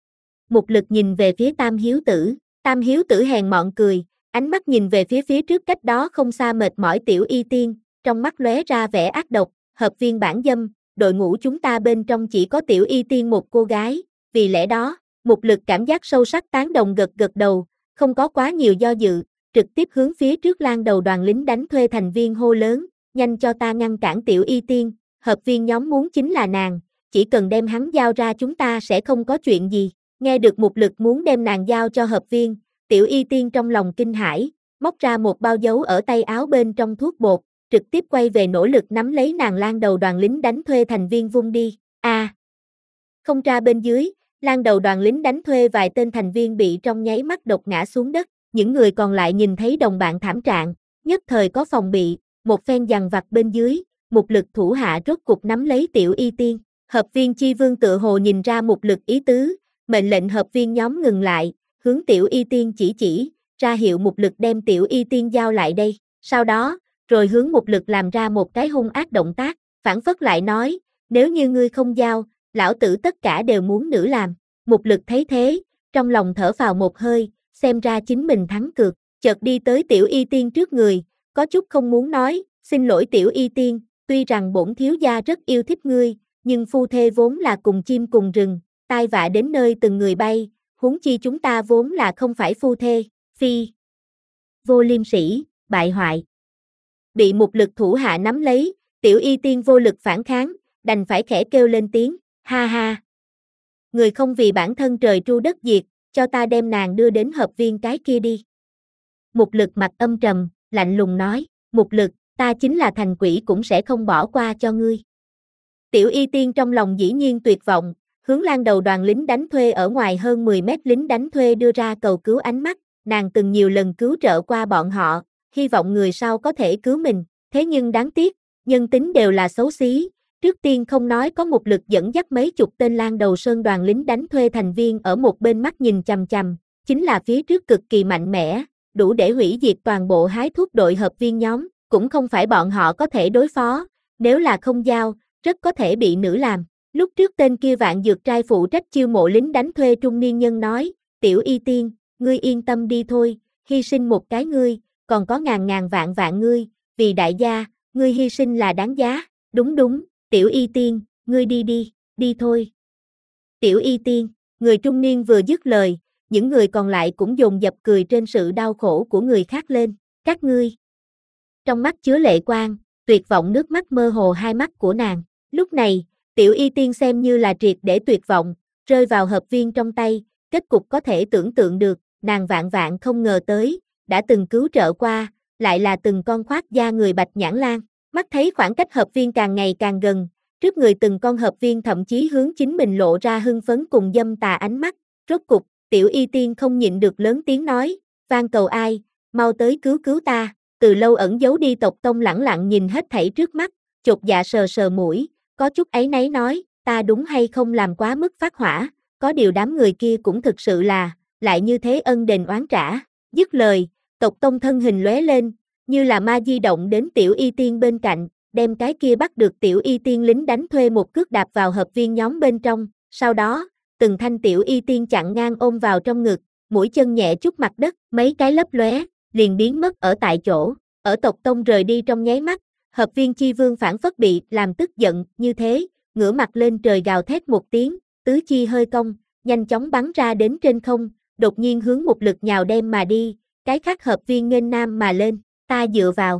A: Mục Lực nhìn về phía Tam Hiếu Tử, Tam Hiếu Tử hèn mọn cười, ánh mắt nhìn về phía phía trước cách đó không xa mệt mỏi Tiểu Y Tiên, trong mắt lóe ra vẻ ác độc, hợp viên bản dâm, đội ngũ chúng ta bên trong chỉ có Tiểu Y Tiên một cô gái, vì lẽ đó, Mục Lực cảm giác sâu sắc tán đồng gật gật đầu, không có quá nhiều do dự, trực tiếp hướng phía trước Lan đầu đoàn lính đánh thuê thành viên hô lớn, nhanh cho ta ngăn cản Tiểu Y Tiên, hợp viên nhóm muốn chính là nàng, chỉ cần đem hắn giao ra chúng ta sẽ không có chuyện gì. Nghe được Mục Lực muốn đem nàng giao cho hợp viên, Tiểu Y Tiên trong lòng kinh hãi, móc ra một bao dấu ở tay áo bên trong thuốc bột, trực tiếp quay về nỗ lực nắm lấy nàng Lan đầu đoàn lính đánh thuê thành viên vung đi. A. À, không ra bên dưới, Lan đầu đoàn lính đánh thuê vài tên thành viên bị trong nháy mắt độc ngã xuống đất, những người còn lại nhìn thấy đồng bạn thảm trạng, nhất thời có phòng bị, một phen giằng vặt bên dưới, Mục Lực thủ hạ rốt cục nắm lấy Tiểu Y Tiên, hợp viên chi vương tự hồ nhìn ra Mục Lực ý tứ, mệnh lệnh hợp viên nhóm ngừng lại, hướng Tiểu Y Tiên chỉ chỉ, ra hiệu Mục Lực đem Tiểu Y Tiên giao lại đây, sau đó, rồi hướng Mục Lực làm ra một cái hung ác động tác, phản phất lại nói, nếu như ngươi không giao, lão tử tất cả đều muốn nữ làm. Mục Lực thấy thế, trong lòng thở phào một hơi, xem ra chính mình thắng cược, chợt đi tới Tiểu Y Tiên trước người, có chút không muốn nói, xin lỗi Tiểu Y Tiên, tuy rằng bổn thiếu gia rất yêu thích ngươi, nhưng phu thê vốn là cùng chim cùng rừng, tai vạ đến nơi từng người bay, huống chi chúng ta vốn là không phải phu thê, phi. Vô liêm sỉ, bại hoại. Bị Mục Lực thủ hạ nắm lấy, Tiểu Y Tiên vô lực phản kháng, đành phải khẽ kêu lên tiếng, ha ha. Người không vì bản thân trời tru đất diệt, cho ta đem nàng đưa đến hợp viên cái kia đi. Mục Lực mặt âm trầm, lạnh lùng nói, Mục Lực, ta chính là thành quỷ cũng sẽ không bỏ qua cho ngươi. Tiểu Y Tiên trong lòng dĩ nhiên tuyệt vọng, hướng Lan đầu đoàn lính đánh thuê ở ngoài hơn mười mét lính đánh thuê đưa ra cầu cứu ánh mắt, nàng từng nhiều lần cứu trợ qua bọn họ, hy vọng người sau có thể cứu mình, thế nhưng đáng tiếc, nhân tính đều là xấu xí, trước tiên không nói có Mục Lực dẫn dắt mấy chục tên Lan đầu sơn đoàn lính đánh thuê thành viên ở một bên mắt nhìn chằm chằm, chính là phía trước cực kỳ mạnh mẽ, đủ để hủy diệt toàn bộ hái thuốc đội hợp viên nhóm, cũng không phải bọn họ có thể đối phó, nếu là không giao, rất có thể bị nữ làm. Lúc trước tên kia vạn dược trai phụ trách chiêu mộ lính đánh thuê trung niên nhân nói, Tiểu Y Tiên, ngươi yên tâm đi thôi, hy sinh một cái ngươi, còn có ngàn ngàn vạn vạn ngươi, vì đại gia, ngươi hy sinh là đáng giá, đúng đúng, Tiểu Y Tiên, ngươi đi đi, đi thôi. Tiểu Y Tiên, người trung niên vừa dứt lời, những người còn lại cũng dồn dập cười trên sự đau khổ của người khác lên, các ngươi. Trong mắt chứa lệ quang, tuyệt vọng nước mắt mơ hồ hai mắt của nàng, lúc này, Tiểu Y Tiên xem như là triệt để tuyệt vọng, rơi vào hợp viên trong tay, kết cục có thể tưởng tượng được, nàng vạn vạn không ngờ tới, đã từng cứu trợ qua, lại là từng con khoác da người Bạch Nhãn Lang, mắt thấy khoảng cách hợp viên càng ngày càng gần, trước người từng con hợp viên thậm chí hướng chính mình lộ ra hưng phấn cùng dâm tà ánh mắt, rốt cục, Tiểu Y Tiên không nhịn được lớn tiếng nói, van cầu ai, mau tới cứu cứu ta, từ lâu ẩn giấu đi tộc tông lẳng lặng nhìn hết thảy trước mắt, chột dạ sờ sờ mũi, có chút áy náy nói, ta đúng hay không làm quá mức phát hỏa, có điều đám người kia cũng thực sự là, lại như thế ân đền oán trả, dứt lời, tộc tông thân hình lóe lên, như là ma di động đến Tiểu Y Tiên bên cạnh, đem cái kia bắt được Tiểu Y Tiên lính đánh thuê một cước đạp vào hợp viên nhóm bên trong, sau đó, từng thanh Tiểu Y Tiên chặn ngang ôm vào trong ngực, mũi chân nhẹ chút mặt đất, mấy cái lấp lóe, liền biến mất ở tại chỗ, ở tộc tông rời đi trong nháy mắt, hợp viên chi vương phản phất bị làm tức giận, như thế, ngửa mặt lên trời gào thét một tiếng, tứ chi hơi cong, nhanh chóng bắn ra đến trên không, đột nhiên hướng một lực nhào đem mà đi, cái khác hợp viên nghênh nam mà lên, ta dựa vào.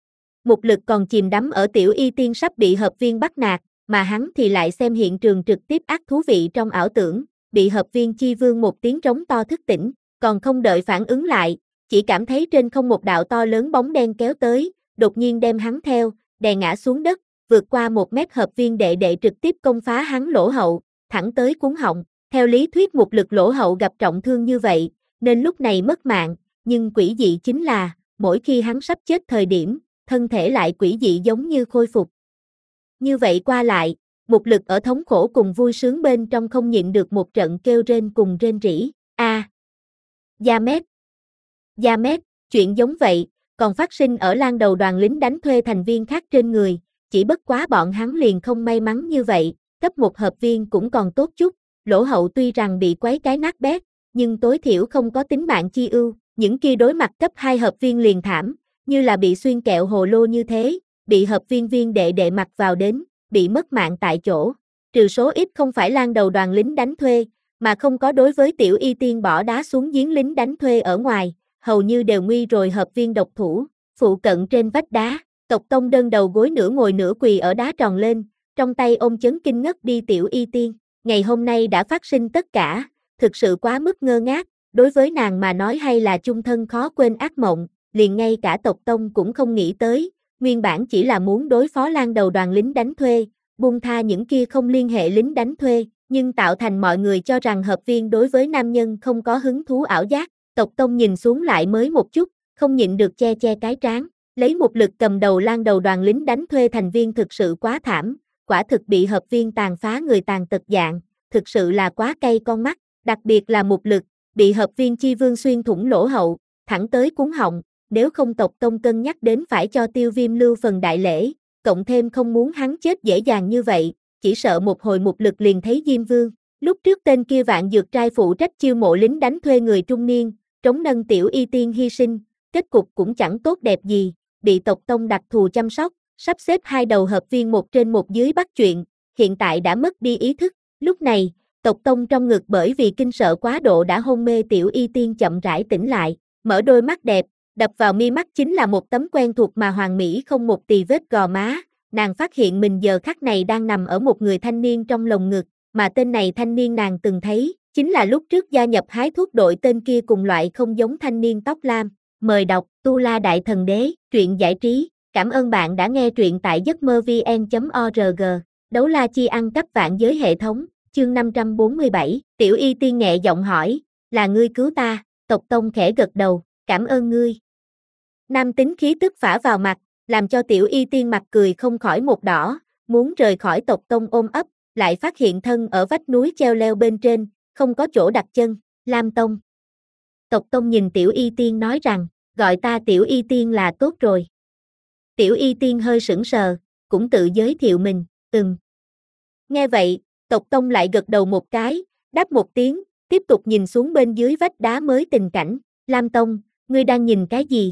A: Một lực còn chìm đắm ở Tiểu Y Tiên sắp bị hợp viên bắt nạt, mà hắn thì lại xem hiện trường trực tiếp ác thú vị trong ảo tưởng, bị hợp viên chi vương một tiếng trống to thức tỉnh, còn không đợi phản ứng lại, chỉ cảm thấy trên không một đạo to lớn bóng đen kéo tới, đột nhiên đem hắn theo, đè ngã xuống đất, vượt qua một mét hợp viên đệ đệ trực tiếp công phá hắn lỗ hậu, thẳng tới cuống họng, theo lý thuyết một lực lỗ hậu gặp trọng thương như vậy, nên lúc này mất mạng, nhưng quỷ dị chính là, mỗi khi hắn sắp chết thời điểm, thân thể lại quỷ dị giống như khôi phục. Như vậy qua lại, một lực ở thống khổ cùng vui sướng bên trong không nhịn được một trận kêu rên cùng rên rỉ, a à, Gia Mét, Gia Mét, chuyện giống vậy, còn phát sinh ở lan đầu đoàn lính đánh thuê thành viên khác trên người, chỉ bất quá bọn hắn liền không may mắn như vậy, cấp một hợp viên cũng còn tốt chút, lỗ hậu tuy rằng bị quấy cái nát bét, nhưng tối thiểu không có tính mạng chi ưu, những kia đối mặt cấp hai hợp viên liền thảm, như là bị xuyên kẹo hồ lô như thế, bị hợp viên viên đệ đệ mặc vào đến, bị mất mạng tại chỗ, trừ số ít không phải lan đầu đoàn lính đánh thuê, mà không có đối với Tiểu Y Tiên bỏ đá xuống giếng lính đánh thuê ở ngoài, hầu như đều nguy rồi hợp viên độc thủ, phụ cận trên vách đá, tộc tông đơn đầu gối nửa ngồi nửa quỳ ở đá tròn lên, trong tay ôm chấn kinh ngất đi Tiểu Y Tiên, ngày hôm nay đã phát sinh tất cả, thực sự quá mức ngơ ngác, đối với nàng mà nói hay là chung thân khó quên ác mộng, liền ngay cả tộc tông cũng không nghĩ tới, nguyên bản chỉ là muốn đối phó lan đầu đoàn lính đánh thuê, buông tha những kia không liên hệ lính đánh thuê, nhưng tạo thành mọi người cho rằng hợp viên đối với nam nhân không có hứng thú ảo giác, tộc tông nhìn xuống lại mới một chút, không nhịn được che che cái trán, lấy một lực cầm đầu lan đầu đoàn lính đánh thuê thành viên thực sự quá thảm, quả thực bị hợp viên tàn phá người tàn tật dạng, thực sự là quá cay con mắt, đặc biệt là một lực, bị hợp viên chi vương xuyên thủng lỗ hậu, thẳng tới cuống họng, nếu không tộc tông cân nhắc đến phải cho Tiêu Viêm lưu phần đại lễ, cộng thêm không muốn hắn chết dễ dàng như vậy, chỉ sợ một hồi một lực liền thấy Diêm Vương. Lúc trước tên kia vạn dược trai phụ trách chiêu mộ lính đánh thuê người trung niên, trống nâng Tiểu Y Tiên hy sinh, kết cục cũng chẳng tốt đẹp gì, bị tộc tông đặc thù chăm sóc, sắp xếp hai đầu hợp viên một trên một dưới bắt chuyện, hiện tại đã mất đi ý thức. Lúc này, tộc tông trong ngực bởi vì kinh sợ quá độ đã hôn mê Tiểu Y Tiên chậm rãi tỉnh lại, mở đôi mắt đẹp, đập vào mi mắt chính là một tấm quen thuộc mà hoàn mỹ không một tì vết gò má, nàng phát hiện mình giờ khắc này đang nằm ở một người thanh niên trong lồng ngực, mà tên này thanh niên nàng từng thấy, chính là lúc trước gia nhập hái thuốc đội tên kia cùng loại không giống thanh niên tóc lam. Mời đọc Tu La Đại Thần Đế, truyện giải trí, cảm ơn bạn đã nghe truyện tại giấc mơ vn chấm org, đấu la chi ăn cắp vạn giới hệ thống, chương năm trăm bốn mươi bảy, Tiểu Y Tiên nhẹ giọng hỏi, là ngươi cứu ta, tộc tông khẽ gật đầu, cảm ơn ngươi. Nam tính khí tức phả vào mặt, làm cho Tiểu Y Tiên mặt cười không khỏi một đỏ, muốn rời khỏi tộc tông ôm ấp, lại phát hiện thân ở vách núi treo leo bên trên, không có chỗ đặt chân, Lam Tông. Tộc Tông nhìn Tiểu Y Tiên nói rằng, gọi ta Tiểu Y Tiên là tốt rồi. Tiểu Y Tiên hơi sững sờ, cũng tự giới thiệu mình, ừm. Nghe vậy, Tộc Tông lại gật đầu một cái, đáp một tiếng, tiếp tục nhìn xuống bên dưới vách đá mới tình cảnh, Lam Tông, ngươi đang nhìn cái gì?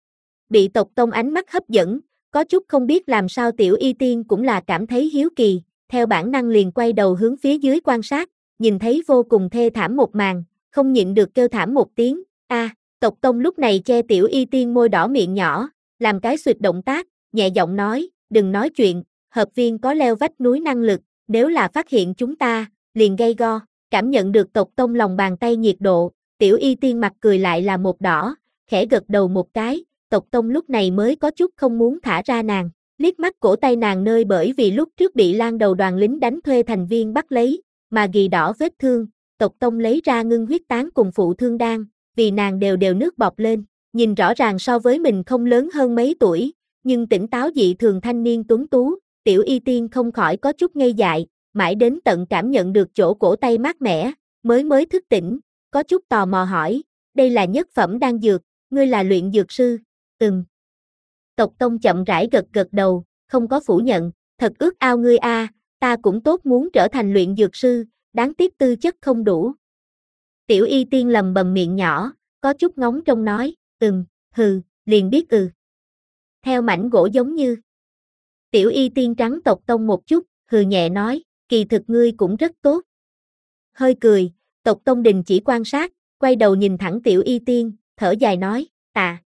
A: Bị Tộc Tông ánh mắt hấp dẫn, có chút không biết làm sao Tiểu Y Tiên cũng là cảm thấy hiếu kỳ, theo bản năng liền quay đầu hướng phía dưới quan sát, nhìn thấy vô cùng thê thảm một màn, không nhịn được kêu thảm một tiếng, a, Tộc Tông lúc này che Tiểu Y Tiên môi đỏ miệng nhỏ, làm cái xuyệt động tác, nhẹ giọng nói, đừng nói chuyện, hợp viên có leo vách núi năng lực, nếu là phát hiện chúng ta, liền gây go, cảm nhận được Tộc Tông lòng bàn tay nhiệt độ, Tiểu Y Tiên mặt cười lại là một đỏ, khẽ gật đầu một cái, Tộc Tông lúc này mới có chút không muốn thả ra nàng, liếc mắt cổ tay nàng nơi bởi vì lúc trước bị Lan đầu đoàn lính đánh thuê thành viên bắt lấy, mà ghi đỏ vết thương, Tộc Tông lấy ra ngưng huyết tán cùng phụ thương đan, vì nàng đều đều nước bọt lên, nhìn rõ ràng so với mình không lớn hơn mấy tuổi, nhưng tỉnh táo dị thường thanh niên tuấn tú, Tiểu Y Tiên không khỏi có chút ngây dại, mãi đến tận cảm nhận được chỗ cổ tay mát mẻ, mới mới thức tỉnh, có chút tò mò hỏi, đây là nhất phẩm đan dược, ngươi là luyện dược sư, ừm. Tộc Tông chậm rãi gật gật đầu, không có phủ nhận, thật ước ao ngươi a, ta cũng tốt muốn trở thành luyện dược sư, đáng tiếc tư chất không đủ. Tiểu Y Tiên lầm bầm miệng nhỏ, có chút ngóng trông nói, ừm, hừ, liền biết ừ. Theo mảnh gỗ giống như. Tiểu Y Tiên trắng Tộc Tông một chút, hừ nhẹ nói, kỳ thực ngươi cũng rất tốt. Hơi cười, Tộc Tông đình chỉ quan sát, quay đầu nhìn thẳng Tiểu Y Tiên, thở dài nói, tạ.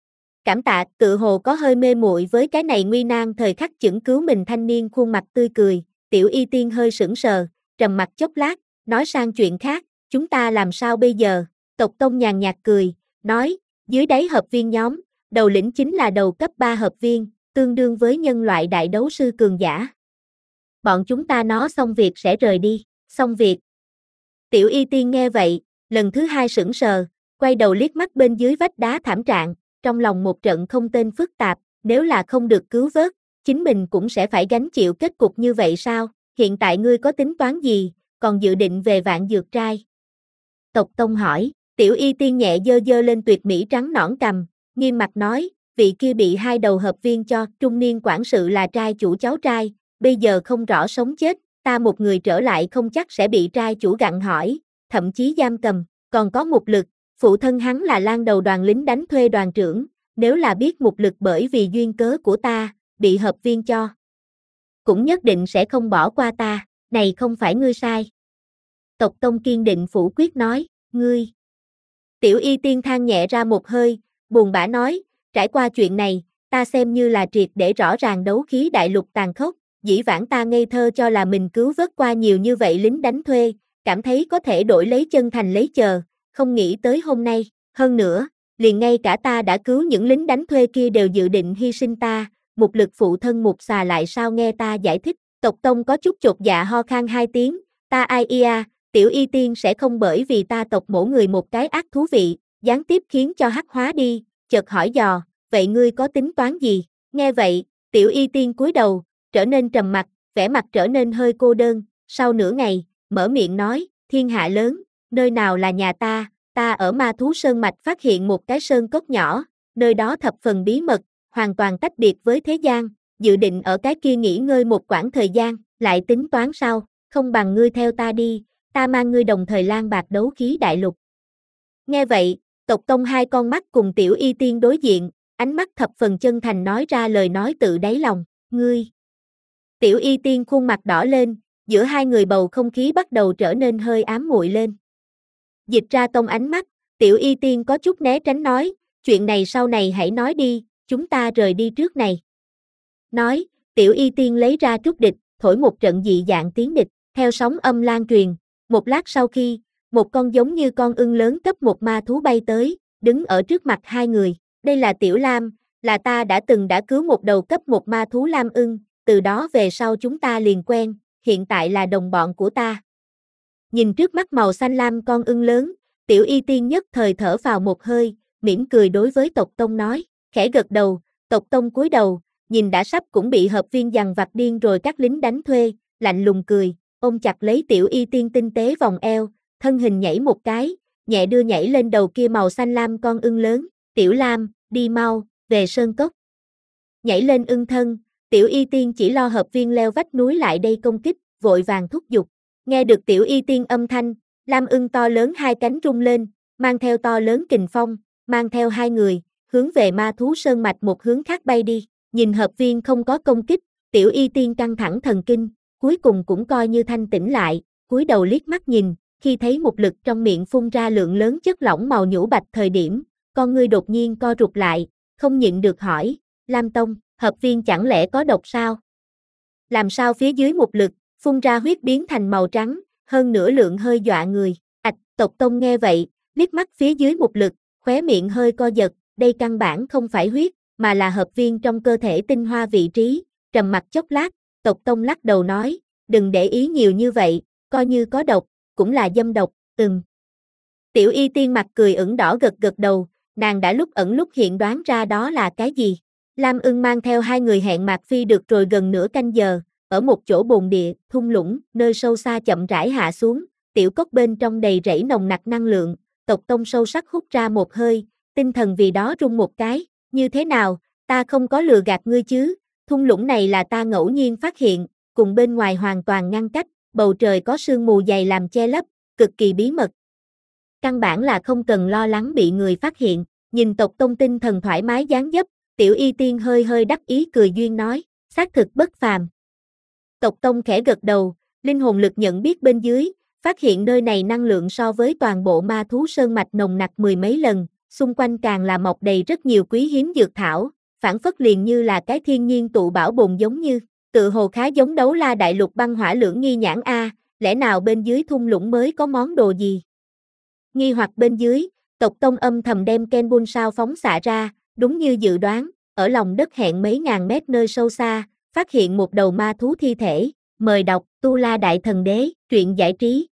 A: Cảm tạ, tự hồ có hơi mê muội với cái này nguy nan thời khắc chững cứu mình thanh niên khuôn mặt tươi cười, Tiểu Y Tiên hơi sững sờ, trầm mặt chốc lát, nói sang chuyện khác, chúng ta làm sao bây giờ? Tộc Tông nhàn nhạt cười, nói, dưới đáy hợp viên nhóm, đầu lĩnh chính là đầu cấp ba hợp viên, tương đương với nhân loại đại đấu sư cường giả. Bọn chúng ta nó xong việc sẽ rời đi, xong việc. Tiểu Y Tiên nghe vậy, lần thứ hai sững sờ, quay đầu liếc mắt bên dưới vách đá thảm trạng, trong lòng một trận không tên phức tạp, nếu là không được cứu vớt, chính mình cũng sẽ phải gánh chịu kết cục như vậy sao? Hiện tại ngươi có tính toán gì, còn dự định về Vạn Dược Trai? Tộc Tông hỏi, Tiểu Y Tiên nhẹ dơ dơ lên tuyệt mỹ trắng nõn cằm, nghiêm mặt nói, vị kia bị hai đầu hợp viên cho, trung niên quản sự là trai chủ cháu trai, bây giờ không rõ sống chết, ta một người trở lại không chắc sẽ bị trai chủ gặn hỏi, thậm chí giam cầm, còn có một lực, phụ thân hắn là Lan đầu đoàn lính đánh thuê đoàn trưởng, nếu là biết một lực bởi vì duyên cớ của ta, bị hợp viên cho, cũng nhất định sẽ không bỏ qua ta, này không phải ngươi sai. Tộc Tông kiên định phủ quyết nói, ngươi. Tiểu Y Tiên than nhẹ ra một hơi, buồn bã nói, trải qua chuyện này, ta xem như là triệt để rõ ràng đấu khí đại lục tàn khốc, dĩ vãng ta ngây thơ cho là mình cứu vớt qua nhiều như vậy lính đánh thuê, cảm thấy có thể đổi lấy chân thành lấy chờ, không nghĩ tới hôm nay, hơn nữa, liền ngay cả ta đã cứu những lính đánh thuê kia đều dự định hy sinh ta, một lực phụ thân một xà lại sao nghe ta giải thích, Tộc Tông có chút chột dạ ho khan hai tiếng, ta ai ia, Tiểu Y Tiên sẽ không bởi vì ta tộc mổ người một cái ác thú vị, gián tiếp khiến cho hắc hóa đi, chợt hỏi dò, vậy ngươi có tính toán gì? Nghe vậy, Tiểu Y Tiên cúi đầu, trở nên trầm mặc, vẻ mặt trở nên hơi cô đơn, sau nửa ngày, mở miệng nói, thiên hạ lớn, nơi nào là nhà ta, ta ở Ma Thú Sơn Mạch phát hiện một cái sơn cốc nhỏ, nơi đó thập phần bí mật, hoàn toàn tách biệt với thế gian, dự định ở cái kia nghỉ ngơi một quãng thời gian, lại tính toán sau, không bằng ngươi theo ta đi, ta mang ngươi đồng thời lang bạc đấu khí đại lục. Nghe vậy, Tộc Tông hai con mắt cùng Tiểu Y Tiên đối diện, ánh mắt thập phần chân thành nói ra lời nói tự đáy lòng, ngươi. Tiểu Y Tiên khuôn mặt đỏ lên, giữa hai người bầu không khí bắt đầu trở nên hơi ám muội lên. Dịch ra Tông ánh mắt, Tiểu Y Tiên có chút né tránh nói, chuyện này sau này hãy nói đi, chúng ta rời đi trước này. Nói, Tiểu Y Tiên lấy ra trúc địch, thổi một trận dị dạng tiếng địch, theo sóng âm lan truyền, một lát sau khi, một con giống như con ưng lớn cấp một ma thú bay tới, đứng ở trước mặt hai người, đây là Tiểu Lam, là ta đã từng đã cứu một đầu cấp một ma thú lam ưng, từ đó về sau chúng ta liền quen, hiện tại là đồng bọn của ta. Nhìn trước mắt màu xanh lam con ưng lớn, Tiểu Y Tiên nhất thời thở vào một hơi, mỉm cười đối với Tộc Tông nói, khẽ gật đầu, Tộc Tông cúi đầu, nhìn đã sắp cũng bị hợp viên dằn vặt điên rồi các lính đánh thuê, lạnh lùng cười, ôm chặt lấy Tiểu Y Tiên tinh tế vòng eo, thân hình nhảy một cái, nhẹ đưa nhảy lên đầu kia màu xanh lam con ưng lớn, Tiểu Lam, đi mau, về sơn cốc. Nhảy lên ưng thân, Tiểu Y Tiên chỉ lo hợp viên leo vách núi lại đây công kích, vội vàng thúc giục. Nghe được Tiểu Y Tiên âm thanh, Lam ưng to lớn hai cánh rung lên, mang theo to lớn kình phong, mang theo hai người, hướng về ma thú sơn mạch một hướng khác bay đi. Nhìn hợp viên không có công kích, Tiểu Y Tiên căng thẳng thần kinh, cuối cùng cũng coi như thanh tĩnh lại, cúi đầu liếc mắt nhìn, khi thấy một lực trong miệng phun ra lượng lớn chất lỏng màu nhũ bạch thời điểm, con ngươi đột nhiên co rụt lại, không nhịn được hỏi, Lam Tông, hợp viên chẳng lẽ có độc sao? Làm sao phía dưới một lực, phun ra huyết biến thành màu trắng, hơn nửa lượng hơi dọa người. Ảch, Tộc Tông nghe vậy, liếc mắt phía dưới một lực, khóe miệng hơi co giật, đây căn bản không phải huyết, mà là hợp viên trong cơ thể tinh hoa vị trí, trầm mặt chốc lát, Tộc Tông lắc đầu nói, đừng để ý nhiều như vậy, coi như có độc, cũng là dâm độc, ừm. Tiểu Y Tiên mặt cười ửng đỏ gật gật đầu, nàng đã lúc ẩn lúc hiện đoán ra đó là cái gì. Lam ưng mang theo hai người hẹn Mạc Phi được rồi gần nửa canh giờ, ở một chỗ bồn địa, thung lũng, nơi sâu xa chậm rãi hạ xuống, tiểu cốc bên trong đầy rẫy nồng nặc năng lượng, Tộc Tông sâu sắc hút ra một hơi, tinh thần vì đó rung một cái, như thế nào, ta không có lừa gạt ngươi chứ, thung lũng này là ta ngẫu nhiên phát hiện, cùng bên ngoài hoàn toàn ngăn cách, bầu trời có sương mù dày làm che lấp, cực kỳ bí mật. Căn bản là không cần lo lắng bị người phát hiện, nhìn Tộc Tông tinh thần thoải mái dáng dấp, Tiểu Y Tiên hơi hơi đắc ý cười duyên nói, xác thực bất phàm. Tộc Tông khẽ gật đầu, linh hồn lực nhận biết bên dưới, phát hiện nơi này năng lượng so với toàn bộ ma thú sơn mạch nồng nặc mười mấy lần, xung quanh càng là mọc đầy rất nhiều quý hiếm dược thảo, phản phất liền như là cái thiên nhiên tụ bảo bồn giống như, tự hồ khá giống Đấu La Đại Lục băng hỏa lưỡng nghi nhãn a, lẽ nào bên dưới thung lũng mới có món đồ gì? Nghi hoặc bên dưới, Tộc Tông âm thầm đem Kenbun sao phóng xạ ra, đúng như dự đoán, ở lòng đất hẹn mấy ngàn mét nơi sâu xa, phát hiện một đầu ma thú thi thể, mời đọc Tu La Đại Thần Đế, truyện giải trí.